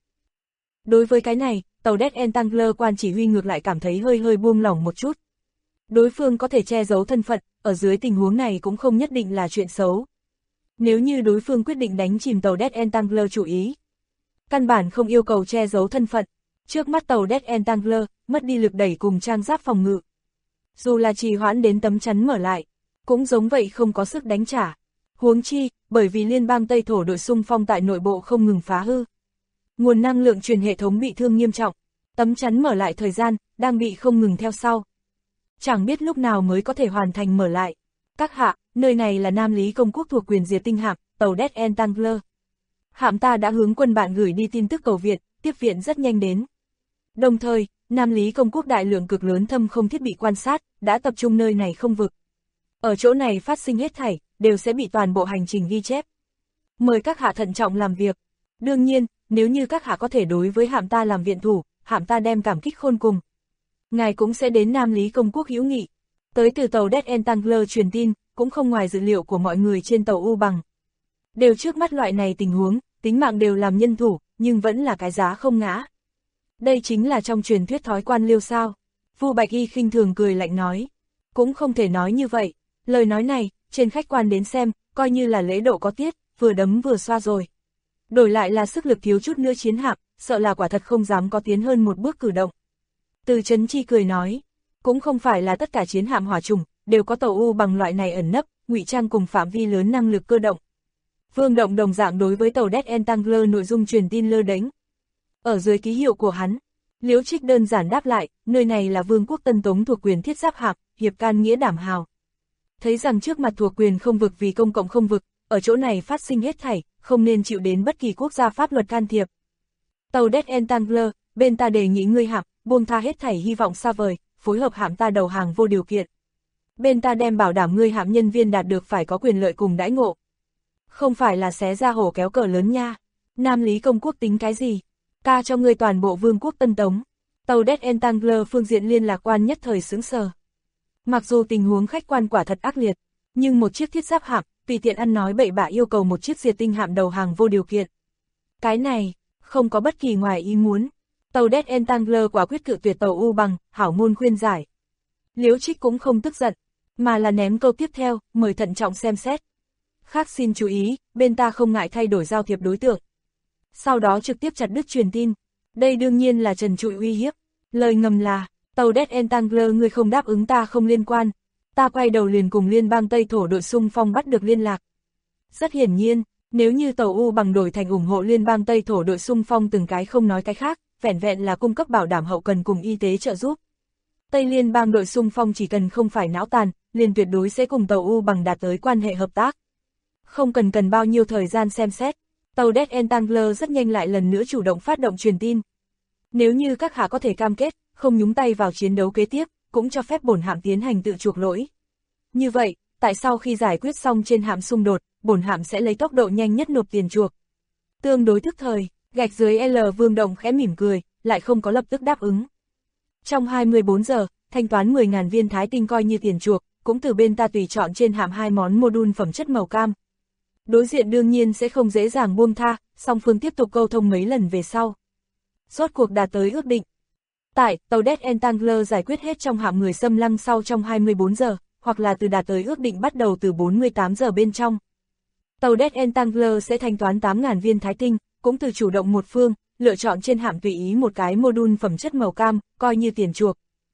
S2: Đối với cái này, tàu Death Entangler quan chỉ huy ngược lại cảm thấy hơi buông lỏng một chút. Đối phương có thể che giấu thân phận, ở dưới tình huống này cũng không nhất định là chuyện xấu. Nếu như đối phương quyết định đánh chìm tàu Death Entangler chủ ý, căn bản không yêu cầu che giấu thân phận. Trước mắt tàu Death Entangler, mất đi lực đẩy cùng trang giáp phòng ngự. Dù là trì hoãn đến tấm chắn mở lại, cũng giống vậy không có sức đánh trả. Huống chi, bởi vì liên bang Tây Thổ đội xung phong tại nội bộ không ngừng phá hư. Nguồn năng lượng truyền hệ thống bị thương nghiêm trọng, tấm chắn mở lại thời gian, đang bị không ngừng theo sau. Chẳng biết lúc nào mới có thể hoàn thành mở lại. Các hạ, nơi này là Nam Lý Công Quốc thuộc quyền diệt tinh hạm, tàu Death Entangler. Hạm ta đã hướng quân bạn gửi đi tin tức cầu viện, tiếp viện rất nhanh đến. Đồng thời, Nam Lý Công Quốc đại lượng cực lớn thâm không thiết bị quan sát, đã tập trung nơi này không vực. Ở chỗ này phát sinh hết thảy, đều sẽ bị toàn bộ hành trình ghi chép. Mời các hạ thận trọng làm việc. Đương nhiên, nếu như các hạ có thể đối với hạm ta làm viện thủ, hạm ta đem cảm kích khôn cùng. Ngài cũng sẽ đến Nam Lý Công Quốc hữu nghị. Tới từ tàu Death Entangler truyền tin, cũng không ngoài dự liệu của mọi người trên tàu U Bằng. Đều trước mắt loại này tình huống, tính mạng đều làm nhân thủ, nhưng vẫn là cái giá không ngã. Đây chính là trong truyền thuyết thói quan liêu sao. Vu Bạch Y khinh thường cười lạnh nói. Cũng không thể nói như vậy. Lời nói này, trên khách quan đến xem, coi như là lễ độ có tiết, vừa đấm vừa xoa rồi. Đổi lại là sức lực thiếu chút nữa chiến hạm, sợ là quả thật không dám có tiến hơn một bước cử động. Từ Chấn Chi cười nói, cũng không phải là tất cả chiến hạm hỏa trùng, đều có tàu U Bằng loại này ẩn nấp, ngụy trang cùng phạm vi lớn năng lực cơ động. Vương Động đồng dạng đối với tàu Death Entangler nội dung truyền tin lơ đánh. Ở dưới ký hiệu của hắn, Liễu Trích đơn giản đáp lại, nơi này là Vương quốc Tân Tống thuộc quyền thiết giáp hạm, hiệp can nghĩa đảm hào. Thấy rằng trước mặt thuộc quyền không vực vì công cộng không vực, ở chỗ này phát sinh hết thảy, không nên chịu đến bất kỳ quốc gia pháp luật can thiệp. Tàu Death Entangler, bên ta đề nghị ngươi hạm, buông tha hết thảy hy vọng xa vời, phối hợp hạm ta đầu hàng vô điều kiện. Bên ta đem bảo đảm ngươi hạm nhân viên đạt được phải có quyền lợi cùng đãi ngộ. Không phải là xé ra hổ kéo cờ lớn nha. Nam Lý Công Quốc tính cái gì? Ca cho ngươi toàn bộ Vương quốc Tân Tống. Tàu Death Entangler phương diện liên lạc quan nhất thời sững sờ. Mặc dù tình huống khách quan quả thật ác liệt, nhưng một chiếc thiết giáp hạm, tùy tiện ăn nói bậy bạ yêu cầu một chiếc diệt tinh hạm đầu hàng vô điều kiện. Cái này, không có bất kỳ ngoài ý muốn. Tàu Death Entangler quả quyết cự tuyệt tàu U Bằng, hảo ngôn khuyên giải. Liễu Trích cũng không tức giận, mà là ném câu tiếp theo, mời thận trọng xem xét. Khác xin chú ý, bên ta không ngại thay đổi giao thiệp đối tượng. Sau đó trực tiếp chặt đứt truyền tin. Đây đương nhiên là trần trụi uy hiếp. Lời ngầm là, tàu Death Entangler ngươi không đáp ứng ta không liên quan. Ta quay đầu liền cùng liên bang Tây Thổ đội xung phong bắt được liên lạc. Rất hiển nhiên, nếu như tàu U Bằng đổi thành ủng hộ liên bang Tây Thổ đội xung phong từng cái không nói cái khác, vẻn vẹn là cung cấp bảo đảm hậu cần cùng y tế trợ giúp. Tây liên bang đội xung phong chỉ cần không phải não tàn, liền tuyệt đối sẽ cùng tàu U Bằng đạt tới quan hệ hợp tác. Không cần bao nhiêu thời gian xem xét, tàu Death Entangler rất nhanh lại lần nữa chủ động phát động truyền tin. Nếu như các hạ có thể cam kết, không nhúng tay vào chiến đấu kế tiếp, cũng cho phép bổn hạm tiến hành tự chuộc lỗi. Như vậy, tại sao khi giải quyết xong trên hạm xung đột, bổn hạm sẽ lấy tốc độ nhanh nhất nộp tiền chuộc? Tương đối thức thời, gạch dưới L Vương Động khẽ mỉm cười, lại không có lập tức đáp ứng. Trong 24 giờ, thanh toán 10.000 viên thái tinh coi như tiền chuộc, cũng từ bên ta tùy chọn trên hạm 2 món module phẩm chất màu cam. Đối diện đương nhiên sẽ không dễ dàng buông tha, song phương tiếp tục câu thông mấy lần về sau. Rốt cuộc đạt tới ước định. Tại, tàu Death Entangler giải quyết hết trong hạm người xâm lăng sau trong 24 giờ, hoặc là từ đạt tới ước định bắt đầu từ 48 giờ bên trong. Tàu Death Entangler sẽ thanh toán 8.000 viên thái tinh, cũng từ chủ động một phương, lựa chọn trên hạm tùy ý một cái module phẩm chất màu cam, coi như tiền chuộc.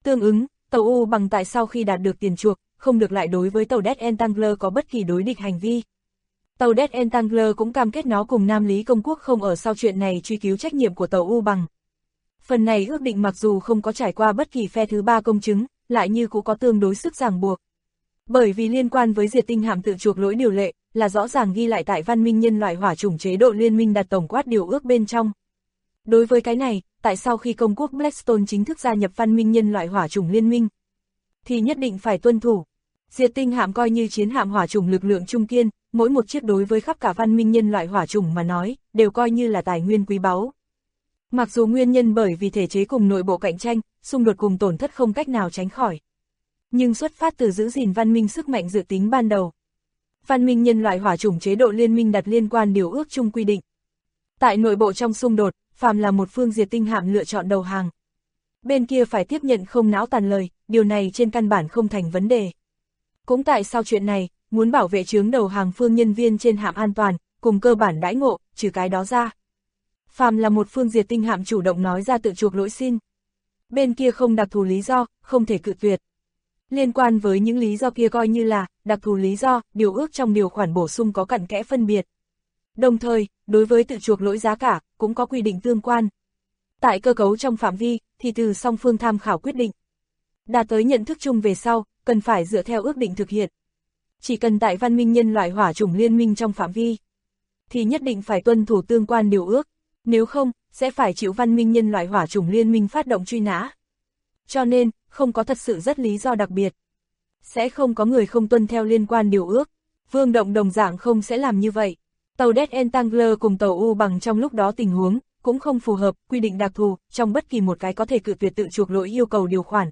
S2: Tương ứng, tàu U bằng tại sau khi đạt được tiền chuộc, không được lại đối với tàu Death Entangler có bất kỳ đối địch hành vi. Tàu Death Entangler cũng cam kết nó cùng Nam Lý Công Quốc không ở sau chuyện này truy cứu trách nhiệm của tàu U bằng. Phần này ước định mặc dù không có trải qua bất kỳ phe thứ ba công chứng, lại như cũng có tương đối sức ràng buộc. Bởi vì liên quan với diệt tinh hạm tự chuộc lỗi điều lệ, là rõ ràng ghi lại tại văn minh nhân loại hỏa chủng chế độ liên minh đặt tổng quát điều ước bên trong. Đối với cái này, tại sau khi công quốc Blackstone chính thức gia nhập văn minh nhân loại hỏa chủng liên minh, thì nhất định phải tuân thủ. Diệt tinh hạm coi như chiến hạm hỏa chủng lực lượng trung kiên, mỗi một chiếc đối với khắp cả văn minh nhân loại hỏa chủng mà nói, đều coi như là tài nguyên quý báu. Mặc dù nguyên nhân bởi vì thể chế cùng nội bộ cạnh tranh, xung đột cùng tổn thất không cách nào tránh khỏi. Nhưng xuất phát từ giữ gìn văn minh sức mạnh dự tính ban đầu. Văn minh nhân loại hỏa chủng chế độ liên minh đặt liên quan điều ước chung quy định. Tại nội bộ trong xung đột, phàm là một phương diệt tinh hạm lựa chọn đầu hàng. Bên kia phải tiếp nhận không não tàn lời, điều này trên căn bản không thành vấn đề. Cũng tại sau chuyện này, muốn bảo vệ chướng đầu hàng phương nhân viên trên hạm an toàn, cùng cơ bản đãi ngộ, trừ cái đó ra. Phàm là một phương diệt tinh hạm chủ động nói ra tự chuộc lỗi xin. Bên kia không đặc thù lý do, không thể cự tuyệt. Liên quan với những lý do kia coi như là đặc thù lý do, điều ước trong điều khoản bổ sung có cặn kẽ phân biệt. Đồng thời, đối với tự chuộc lỗi giá cả, cũng có quy định tương quan. Tại cơ cấu trong phạm vi, thì từ song phương tham khảo quyết định. Đạt tới nhận thức chung về sau, cần phải dựa theo ước định thực hiện. Chỉ cần tại văn minh nhân loại hỏa chủng liên minh trong phạm vi, thì nhất định phải tuân thủ tương quan điều ước. Nếu không, sẽ phải chịu văn minh nhân loại hỏa chủng liên minh phát động truy nã. Cho nên, không có thật sự rất lý do đặc biệt. Sẽ không có người không tuân theo liên quan điều ước. Vương Động đồng dạng không sẽ làm như vậy. Tàu Death Entangler cùng tàu U bằng trong lúc đó tình huống, cũng không phù hợp, quy định đặc thù, trong bất kỳ một cái có thể cự tuyệt tự chuộc lỗi yêu cầu điều khoản.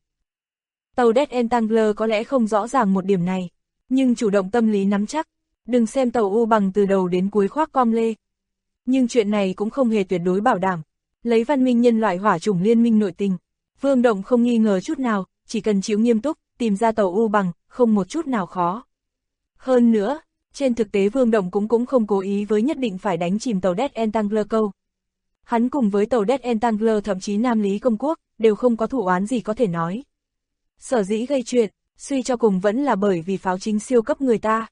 S2: Tàu Death Entangler có lẽ không rõ ràng một điểm này, nhưng chủ động tâm lý nắm chắc. Đừng xem tàu U bằng từ đầu đến cuối khoác com lê. Nhưng chuyện này cũng không hề tuyệt đối bảo đảm. Lấy văn minh nhân loại hỏa chủng liên minh nội tình, Vương Động không nghi ngờ chút nào, chỉ cần chịu nghiêm túc, tìm ra tàu U bằng, không một chút nào khó. Hơn nữa, trên thực tế Vương Động cũng không cố ý với nhất định phải đánh chìm tàu Death Entangler câu. Hắn cùng với tàu Death Entangler thậm chí Nam Lý Công Quốc, đều không có thủ oán gì có thể nói. Sở dĩ gây chuyện, suy cho cùng vẫn là bởi vì pháo chính siêu cấp người ta.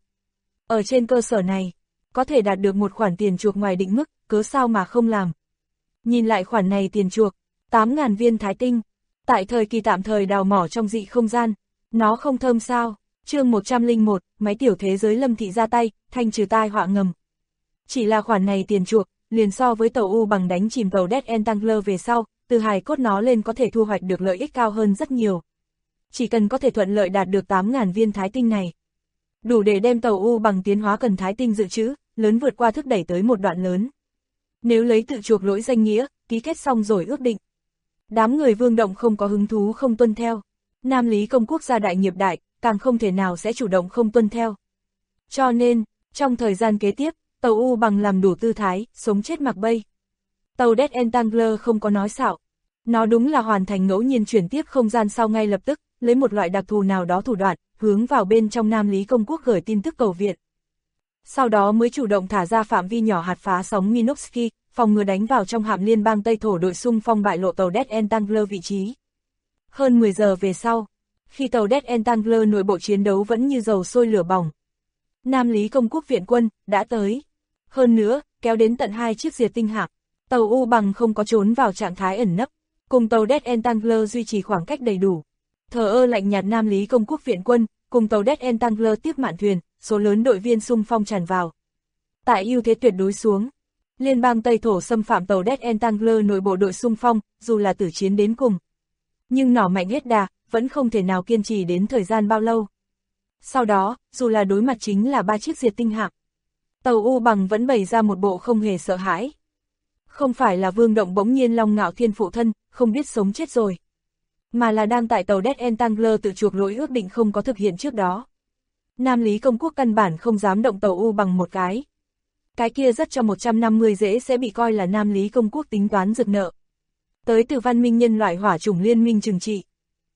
S2: Ở trên cơ sở này, có thể đạt được một khoản tiền chuộc ngoài định mức, cớ sao mà không làm. Nhìn lại khoản này tiền chuộc, 8.000 viên thái tinh, tại thời kỳ tạm thời đào mỏ trong dị không gian, nó không thơm sao. Chương 101, máy tiểu thế giới Lâm Thị ra tay, thanh trừ tai họa ngầm. Chỉ là khoản này tiền chuộc, liền so với tàu U bằng đánh chìm tàu Death Entangler về sau, từ hài cốt nó lên có thể thu hoạch được lợi ích cao hơn rất nhiều. Chỉ cần có thể thuận lợi đạt được 8.000 viên thái tinh này, đủ để đem tàu U bằng tiến hóa cần thái tinh dự trữ, lớn vượt qua thước đẩy tới một đoạn lớn. Nếu lấy tự chuộc lỗi danh nghĩa, ký kết xong rồi ước định. Đám người Vương Động không có hứng thú không tuân theo. Nam Lý Công Quốc gia đại nghiệp đại, càng không thể nào sẽ chủ động không tuân theo. Cho nên, trong thời gian kế tiếp, tàu U bằng làm đủ tư thái, sống chết mặc bay. Tàu Death Entangler không có nói xạo. Nó đúng là hoàn thành ngẫu nhiên chuyển tiếp không gian sau ngay lập tức, lấy một loại đặc thù nào đó thủ đoạn, hướng vào bên trong Nam Lý Công Quốc gửi tin tức cầu viện. Sau đó mới chủ động thả ra phạm vi nhỏ hạt phá sóng Minovsky, phòng ngừa đánh vào trong hạm liên bang Tây Thổ đội xung phong bại lộ tàu Death Entangler vị trí. Hơn 10 giờ về sau, khi tàu Death Entangler nội bộ chiến đấu vẫn như dầu sôi lửa bỏng, Nam Lý Công Quốc viện quân đã tới. Hơn nữa, kéo đến tận 2 chiếc diệt tinh hạm. Tàu U bằng không có trốn vào trạng thái ẩn nấp, cùng tàu Death Entangler duy trì khoảng cách đầy đủ. Thờ ơ lạnh nhạt Nam Lý Công Quốc viện quân, cùng tàu Death Entangler tiếp mạn thuyền, số lớn đội viên xung phong tràn vào. Tại ưu thế tuyệt đối xuống, liên bang Tây Thổ xâm phạm tàu Death Entangler nội bộ đội xung phong, dù là tử chiến đến cùng. Nhưng nỏ mạnh hết đà, vẫn không thể nào kiên trì đến thời gian bao lâu. Sau đó, dù là đối mặt chính là 3 chiếc diệt tinh hạm, tàu U bằng vẫn bày ra một bộ không hề sợ hãi. Không phải là Vương Động bỗng nhiên long ngạo thiên phụ thân, không biết sống chết rồi, mà là đang tại tàu Death Entangler tự chuộc lỗi ước định không có thực hiện trước đó. Nam Lý Công Quốc căn bản không dám động tàu U bằng một cái. Cái kia rất cho 150 dễ sẽ bị coi là Nam Lý Công Quốc tính toán rực nợ. Tới từ văn minh nhân loại hỏa chủng liên minh trừng trị.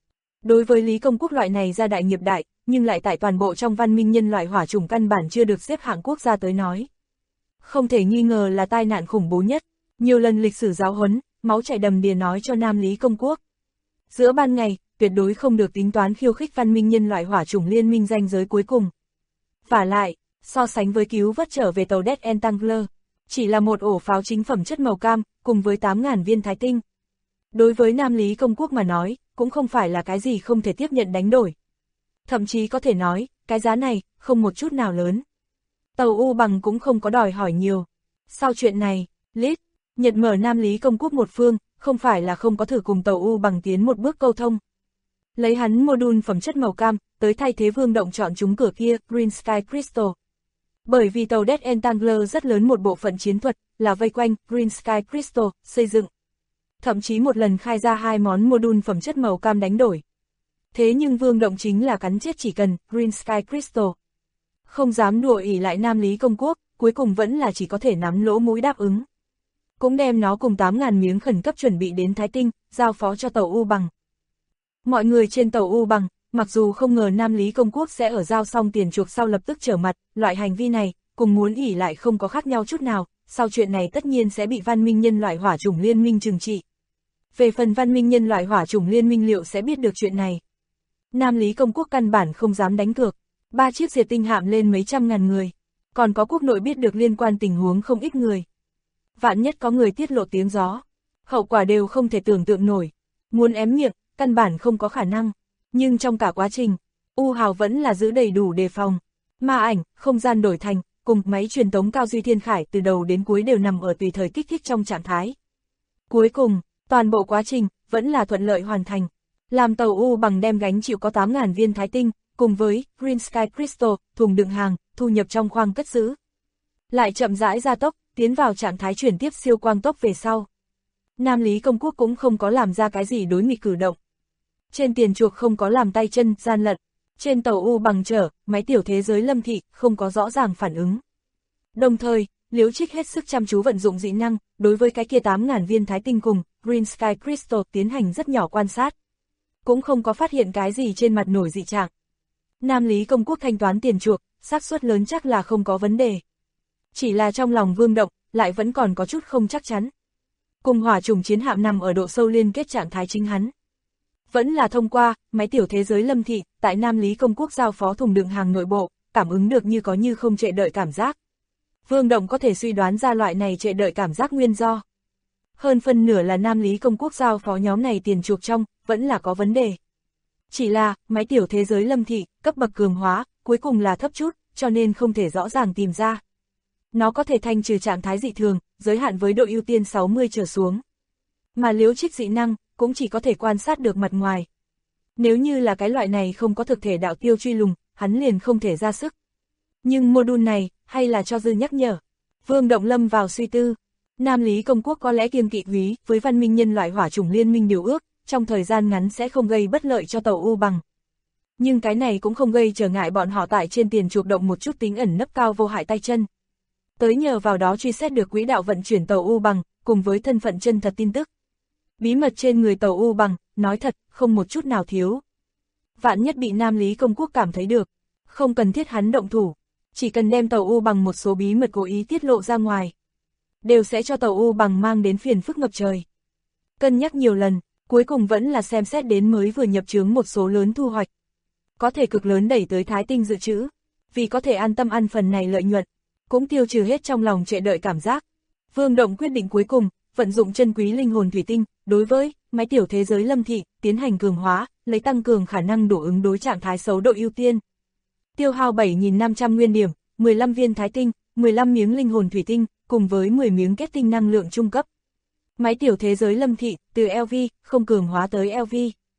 S2: Đối với Lý Công Quốc loại này gia đại nghiệp đại, nhưng lại tại toàn bộ trong văn minh nhân loại hỏa chủng căn bản chưa được xếp hạng quốc gia tới nói. Không thể nghi ngờ là tai nạn khủng bố nhất, nhiều lần lịch sử giáo huấn, máu chảy đầm đìa nói cho Nam Lý Công Quốc. Giữa ban ngày, tuyệt đối không được tính toán khiêu khích văn minh nhân loại hỏa chủng liên minh ranh giới cuối cùng. Vả lại, so sánh với cứu vớt trở về tàu Death Entangler, chỉ là một ổ pháo chính phẩm chất màu cam, cùng với 8.000 viên thái tinh. Đối với Nam Lý Công Quốc mà nói, cũng không phải là cái gì không thể tiếp nhận đánh đổi. Thậm chí có thể nói, cái giá này, không một chút nào lớn. Tàu U Bằng cũng không có đòi hỏi nhiều. Sau chuyện này, Nhật mở Nam Lý Công Quốc một phương, không phải là không có thử cùng tàu U Bằng tiến một bước câu thông. Lấy hắn module phẩm chất màu cam, tới thay thế Vương Động chọn chúng cửa kia, Green Sky Crystal. Bởi vì tàu Death Entangler rất lớn một bộ phận chiến thuật, là vây quanh Green Sky Crystal, xây dựng. Thậm chí một lần khai ra 2 món module phẩm chất màu cam đánh đổi. Thế nhưng Vương Động chính là cắn chết chỉ cần Green Sky Crystal. Không dám đùa ỉ lại Nam Lý Công Quốc, cuối cùng vẫn là chỉ có thể nắm lỗ mũi đáp ứng. Cũng đem nó cùng 8.000 miếng khẩn cấp chuẩn bị đến Thái Tinh, giao phó cho tàu U Bằng. Mọi người trên tàu U Bằng, mặc dù không ngờ Nam Lý Công Quốc sẽ ở giao xong tiền chuộc sau lập tức trở mặt, loại hành vi này, cùng muốn ỉ lại không có khác nhau chút nào, sau chuyện này tất nhiên sẽ bị văn minh nhân loại hỏa chủng liên minh trừng trị. Về phần văn minh nhân loại hỏa chủng liên minh liệu sẽ biết được chuyện này. Nam Lý Công Quốc căn bản không dám đánh cược, 3 chiếc diệt tinh hạm lên mấy trăm ngàn người, còn có quốc nội biết được liên quan tình huống không ít người. Vạn nhất có người tiết lộ tiếng gió, hậu quả đều không thể tưởng tượng nổi, muốn ém miệng, căn bản không có khả năng, nhưng trong cả quá trình, U Hào vẫn là giữ đầy đủ đề phòng. Ma ảnh, không gian đổi thành, cùng máy truyền tống Cao Duy Thiên Khải từ đầu đến cuối đều nằm ở tùy thời kích thích trong trạng thái. Cuối cùng, toàn bộ quá trình, vẫn là thuận lợi hoàn thành. Làm tàu U Bằng đem gánh chịu có 8.000 viên thái tinh, cùng với Green Sky Crystal, thùng đựng hàng, thu nhập trong khoang cất giữ. Lại chậm rãi gia tốc, tiến vào trạng thái chuyển tiếp siêu quang tốc về sau. Nam Lý Công Quốc cũng không có làm ra cái gì đối nghịch cử động. Trên tiền chuộc không có làm tay chân, gian lận. Trên tàu U Bằng chở, máy tiểu thế giới Lâm Thị, không có rõ ràng phản ứng. Đồng thời, Liễu Trích hết sức chăm chú vận dụng dị năng, đối với cái kia 8.000 viên thái tinh cùng Green Sky Crystal tiến hành rất nhỏ quan sát. Cũng không có phát hiện cái gì trên mặt nổi dị trạng. Nam Lý Công Quốc thanh toán tiền chuộc, xác suất lớn chắc là không có vấn đề. Chỉ là trong lòng Vương Động, lại vẫn còn có chút không chắc chắn. Cùng hỏa trùng chiến hạm nằm ở độ sâu liên kết trạng thái chính hắn. Vẫn là thông qua, máy tiểu thế giới Lâm Thị, tại Nam Lý Công Quốc giao phó thùng đựng hàng nội bộ, cảm ứng được như có như không trệ đợi cảm giác. Vương Động có thể suy đoán ra loại này trệ đợi cảm giác nguyên do. Hơn phân nửa là Nam Lý Công Quốc giao phó nhóm này tiền chuộc trong, vẫn là có vấn đề. Chỉ là, máy tiểu thế giới Lâm Thị, cấp bậc cường hóa, cuối cùng là thấp chút, cho nên không thể rõ ràng tìm ra. Nó có thể thanh trừ trạng thái dị thường, giới hạn với độ ưu tiên 60 trở xuống. Mà Liễu Trích dị năng, cũng chỉ có thể quan sát được mặt ngoài. Nếu như là cái loại này không có thực thể đạo tiêu truy lùng, hắn liền không thể ra sức. Nhưng module này, hay là cho dư nhắc nhở. Vương Động lâm vào suy tư. Nam Lý Công Quốc có lẽ kiêng kỵ quý với văn minh nhân loại hỏa chủng liên minh điều ước, trong thời gian ngắn sẽ không gây bất lợi cho tàu U Bằng. Nhưng cái này cũng không gây trở ngại bọn họ tại trên tiền chuộc động một chút tính ẩn nấp cao vô hại tay chân. Tới nhờ vào đó truy xét được quỹ đạo vận chuyển tàu U Bằng, cùng với thân phận chân thật tin tức. Bí mật trên người tàu U Bằng, nói thật, không một chút nào thiếu. Vạn nhất bị Nam Lý Công Quốc cảm thấy được, không cần thiết hắn động thủ, chỉ cần đem tàu U Bằng một số bí mật cố ý tiết lộ ra ngoài, đều sẽ cho tàu U Bằng mang đến phiền phức ngập trời. Cân nhắc nhiều lần, cuối cùng vẫn là xem xét đến mới vừa nhập trướng một số lớn thu hoạch. Có thể cực lớn đẩy tới Thái Tinh dự trữ, vì có thể an tâm ăn phần này lợi nhuận, cũng tiêu trừ hết trong lòng trệ đợi cảm giác. Vương Động quyết định cuối cùng, vận dụng chân quý linh hồn thủy tinh, đối với máy tiểu thế giới Lâm Thị, tiến hành cường hóa, lấy tăng cường khả năng đủ ứng đối trạng thái xấu độ ưu tiên. Tiêu hao 7.500 nguyên điểm, 15 viên thái tinh, 15 miếng linh hồn thủy tinh, cùng với 10 miếng kết tinh năng lượng trung cấp. Máy tiểu thế giới Lâm Thị, từ LV, không cường hóa tới LV.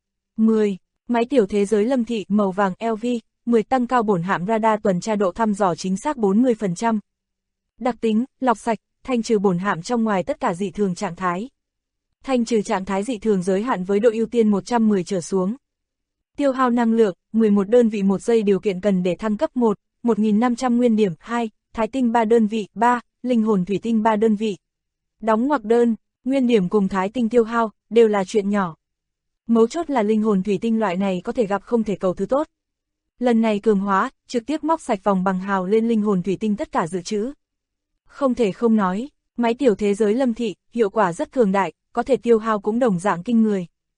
S2: 10. Máy tiểu thế giới Lâm Thị, màu vàng LV, 10 tăng cao bổn hạm radar tuần tra độ thăm dò chính xác 40%. Đặc tính, lọc sạch, thanh trừ bổn hạm trong ngoài tất cả dị thường trạng thái. Thanh trừ trạng thái dị thường giới hạn với độ ưu tiên 110 trở xuống. Tiêu hao năng lượng, 11 đơn vị 1 giây điều kiện cần để thăng cấp 1, 1.500 nguyên điểm, 2, thái tinh 3 đơn vị, 3, linh hồn thủy tinh 3 đơn vị. Đóng ngoặc đơn, nguyên điểm cùng thái tinh tiêu hao, đều là chuyện nhỏ. Mấu chốt là linh hồn thủy tinh loại này có thể gặp không thể cầu thứ tốt. Lần này cường hóa, trực tiếp móc sạch vòng bằng hào lên linh hồn thủy tinh tất cả dự trữ. Không thể không nói, máy tiểu thế giới Lâm Thị, hiệu quả rất cường đại, có thể tiêu hao cũng đồng dạng kinh người.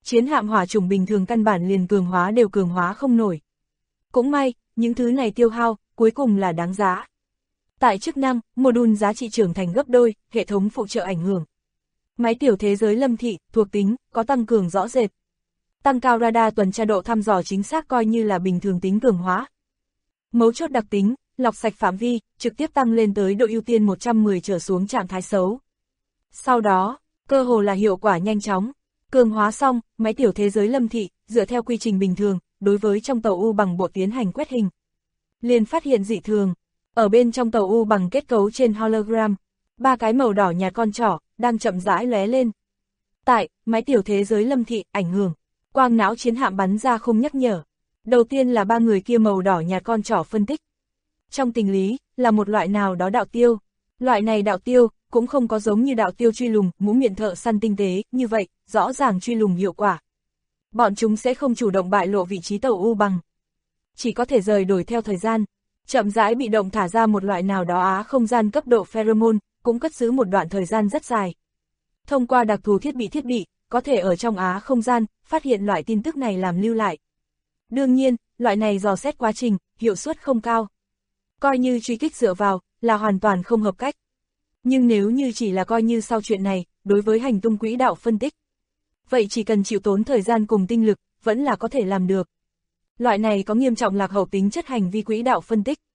S2: Chiến hạm hỏa chủng bình thường căn bản liền cường hóa đều cường hóa không nổi. Cũng may, những thứ này tiêu hao, cuối cùng là đáng giá. Tại chức năng, module giá trị trưởng thành gấp đôi, hệ thống phụ trợ ảnh hưởng. Máy tiểu thế giới lâm thị, thuộc tính, có tăng cường rõ rệt. Tăng cao radar tuần tra độ thăm dò chính xác coi như là bình thường tính cường hóa. Mấu chốt đặc tính, lọc sạch phạm vi, trực tiếp tăng lên tới độ ưu tiên 110 trở xuống trạng thái xấu. Sau đó, cơ hồ là hiệu quả nhanh chóng. Cường hóa xong, máy tiểu thế giới lâm thị, dựa theo quy trình bình thường, đối với trong tàu U bằng bộ tiến hành quét hình. Liền phát hiện dị thường. Ở bên trong tàu U bằng kết cấu trên hologram, 3 cái màu đỏ nhạt con trỏ, đang chậm rãi lóe lên. Tại, máy tiểu thế giới lâm thị, ảnh hưởng. Quang não chiến hạm bắn ra không nhắc nhở. Đầu tiên là 3 người kia màu đỏ nhạt con trỏ phân tích. Trong tình lý, là một loại nào đó đạo tiêu. Loại này đạo tiêu, cũng không có giống như đạo tiêu truy lùng, mũ miệng thợ săn tinh tế, như vậy, rõ ràng truy lùng hiệu quả. Bọn chúng sẽ không chủ động bại lộ vị trí tàu U bằng. Chỉ có thể rời đổi theo thời gian. Chậm rãi bị động thả ra một loại nào đó không gian cấp độ pheromone, cũng cất giữ một đoạn thời gian rất dài. Thông qua đặc thù thiết bị, có thể ở trong không gian, phát hiện loại tin tức này làm lưu lại. Đương nhiên, loại này dò xét quá trình, hiệu suất không cao. Coi như truy kích dựa vào, là hoàn toàn không hợp cách. Nhưng nếu như chỉ là coi như sau chuyện này, đối với hành tung quỹ đạo phân tích, vậy chỉ cần chịu tốn thời gian cùng tinh lực, vẫn là có thể làm được. Loại này có nghiêm trọng lạc hậu tính chất hành vi quỹ đạo phân tích.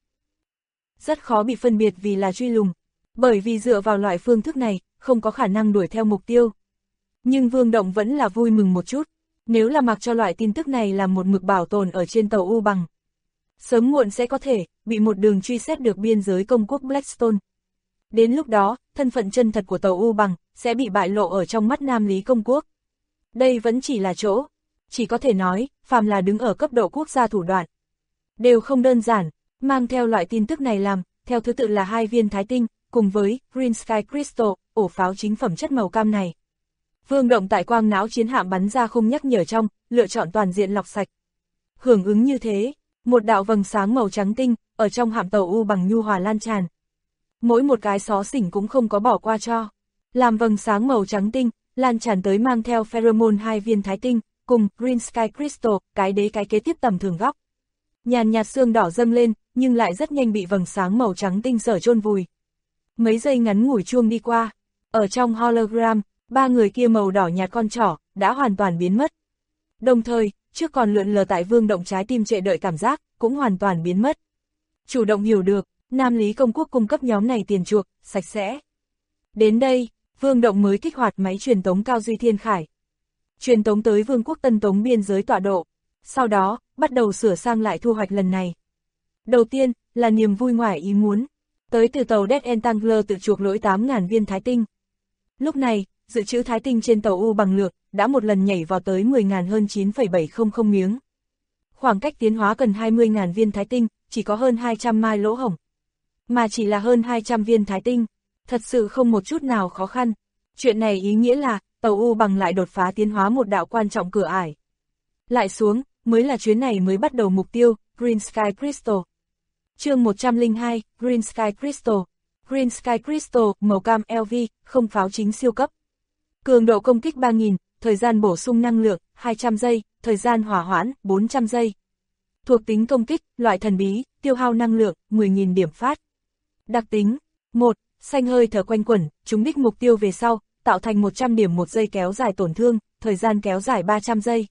S2: Rất khó bị phân biệt vì là truy lùng, bởi vì dựa vào loại phương thức này, không có khả năng đuổi theo mục tiêu. Nhưng Vương Động vẫn là vui mừng một chút, nếu là mặc cho loại tin tức này làm một mực bảo tồn ở trên tàu U bằng. Sớm muộn sẽ có thể, bị một đường truy xét được biên giới công quốc Blackstone. Đến lúc đó, thân phận chân thật của tàu U bằng, sẽ bị bại lộ ở trong mắt Nam Lý công quốc. Đây vẫn chỉ là chỗ, chỉ có thể nói, phàm là đứng ở cấp độ quốc gia thủ đoạn. Đều không đơn giản, mang theo loại tin tức này làm, theo thứ tự là 2 viên thái tinh, cùng với Green Sky Crystal, ổ pháo chính phẩm chất màu cam này. Vương Động tại quang não chiến hạm bắn ra không nhắc nhở trong, lựa chọn toàn diện lọc sạch. Hưởng ứng như thế, một đạo vầng sáng màu trắng tinh, ở trong hạm tàu U bằng nhu hòa lan tràn. Mỗi một cái xó xỉnh cũng không có bỏ qua cho. Làm vầng sáng màu trắng tinh, lan tràn tới mang theo pheromone 2 viên thái tinh, cùng Green Sky Crystal, cái đế cái kế tiếp tầm thường góc. Nhàn nhạt sương đỏ dâng lên, nhưng lại rất nhanh bị vầng sáng màu trắng tinh sở chôn vùi. Mấy giây ngắn ngủi chuông đi qua, ở trong hologram, 3 người kia màu đỏ nhạt con trỏ, đã hoàn toàn biến mất. Đồng thời, trước còn lượn lờ tại Vương Động trái tim trệ đợi cảm giác, cũng hoàn toàn biến mất. Chủ động hiểu được, Nam Lý công quốc cung cấp nhóm này tiền chuộc, sạch sẽ. Đến đây, Vương Động mới kích hoạt máy truyền tống Cao Duy Thiên Khải. Truyền tống tới Vương quốc Tân Tống biên giới tọa độ. Sau đó, bắt đầu sửa sang lại thu hoạch lần này. Đầu tiên, là niềm vui ngoài ý muốn. Tới từ tàu Dead Entangler tự chuộc lỗi 8.000 viên thái tinh. Lúc này, dự trữ thái tinh trên tàu U bằng lược, đã một lần nhảy vào tới 10.000 hơn 9,700 miếng. Khoảng cách tiến hóa cần 20.000 viên thái tinh, chỉ có hơn 200 mai lỗ hổng. Mà chỉ là hơn 200 viên thái tinh, thật sự không một chút nào khó khăn. Chuyện này ý nghĩa là, tàu U bằng lại đột phá tiến hóa một đạo quan trọng cửa ải. Lại xuống, mới là chuyến này mới bắt đầu mục tiêu, Green Sky Crystal. Chương 102, Green Sky Crystal. Green Sky Crystal, màu cam LV, không pháo chính siêu cấp. Cường độ công kích 3000, thời gian bổ sung năng lượng, 200 giây, thời gian hỏa hoãn, 400 giây. Thuộc tính công kích, loại thần bí, tiêu hao năng lượng, 10.000 điểm phát. Đặc tính, 1. Xanh hơi thở quanh quẩn, trúng đích mục tiêu về sau, tạo thành 100 điểm 1 giây kéo dài tổn thương, thời gian kéo dài 300 giây.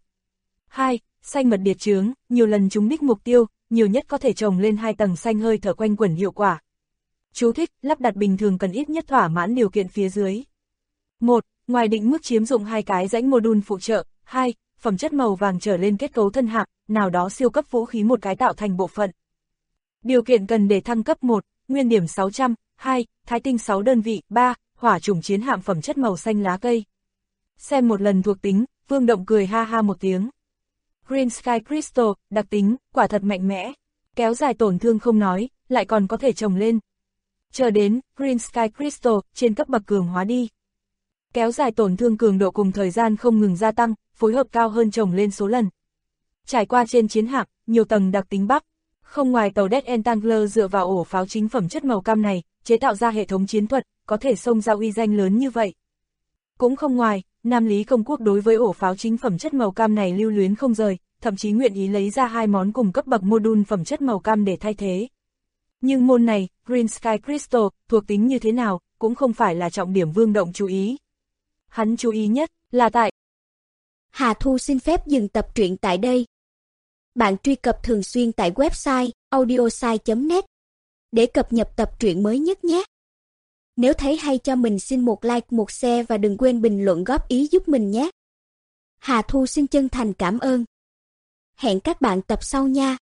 S2: 2. Xanh mật điệt chướng, nhiều lần trúng đích mục tiêu, nhiều nhất có thể trồng lên 2 tầng xanh hơi thở quanh quẩn hiệu quả. Chú thích, lắp đặt bình thường cần ít nhất thỏa mãn điều kiện phía dưới. 1. Ngoài định mức chiếm dụng 2 cái rãnh module phụ trợ. 2. Phẩm chất màu vàng trở lên kết cấu thân hạm, nào đó siêu cấp vũ khí một cái tạo thành bộ phận. Điều kiện cần để thăng cấp 1, nguyên điểm 600, 2, thái tinh 6 đơn vị, 3, hỏa chủng chiến hạm phẩm chất màu xanh lá cây. Xem một lần thuộc tính, Vương Động cười ha ha một tiếng. Green Sky Crystal, đặc tính, quả thật mạnh mẽ. Kéo dài tổn thương không nói, lại còn có thể trồng lên. Chờ đến, Green Sky Crystal, trên cấp bậc cường hóa đi. Kéo dài tổn thương cường độ cùng thời gian không ngừng gia tăng, phối hợp cao hơn trồng lên số lần. Trải qua trên chiến hạm, nhiều tầng đặc tính bắp. Không ngoài tàu Dead Entangler dựa vào ổ pháo chính phẩm chất màu cam này, chế tạo ra hệ thống chiến thuật, có thể xông ra uy danh lớn như vậy. Cũng không ngoài, Nam Lý công quốc đối với ổ pháo chính phẩm chất màu cam này lưu luyến không rời, thậm chí nguyện ý lấy ra 2 món cùng cấp bậc module phẩm chất màu cam để thay thế. Nhưng môn này, Green Sky Crystal, thuộc tính như thế nào, cũng không phải là trọng điểm Vương Động chú ý. Hắn chú ý nhất là tại
S3: Hà Thu xin phép dừng tập truyện tại đây. Bạn truy cập thường xuyên tại website audiosai.net để cập nhật tập truyện mới nhất nhé. Nếu thấy hay cho mình xin một like, một share và đừng quên bình luận góp ý giúp mình nhé. Hà Thu xin chân thành cảm ơn. Hẹn các bạn tập sau nha.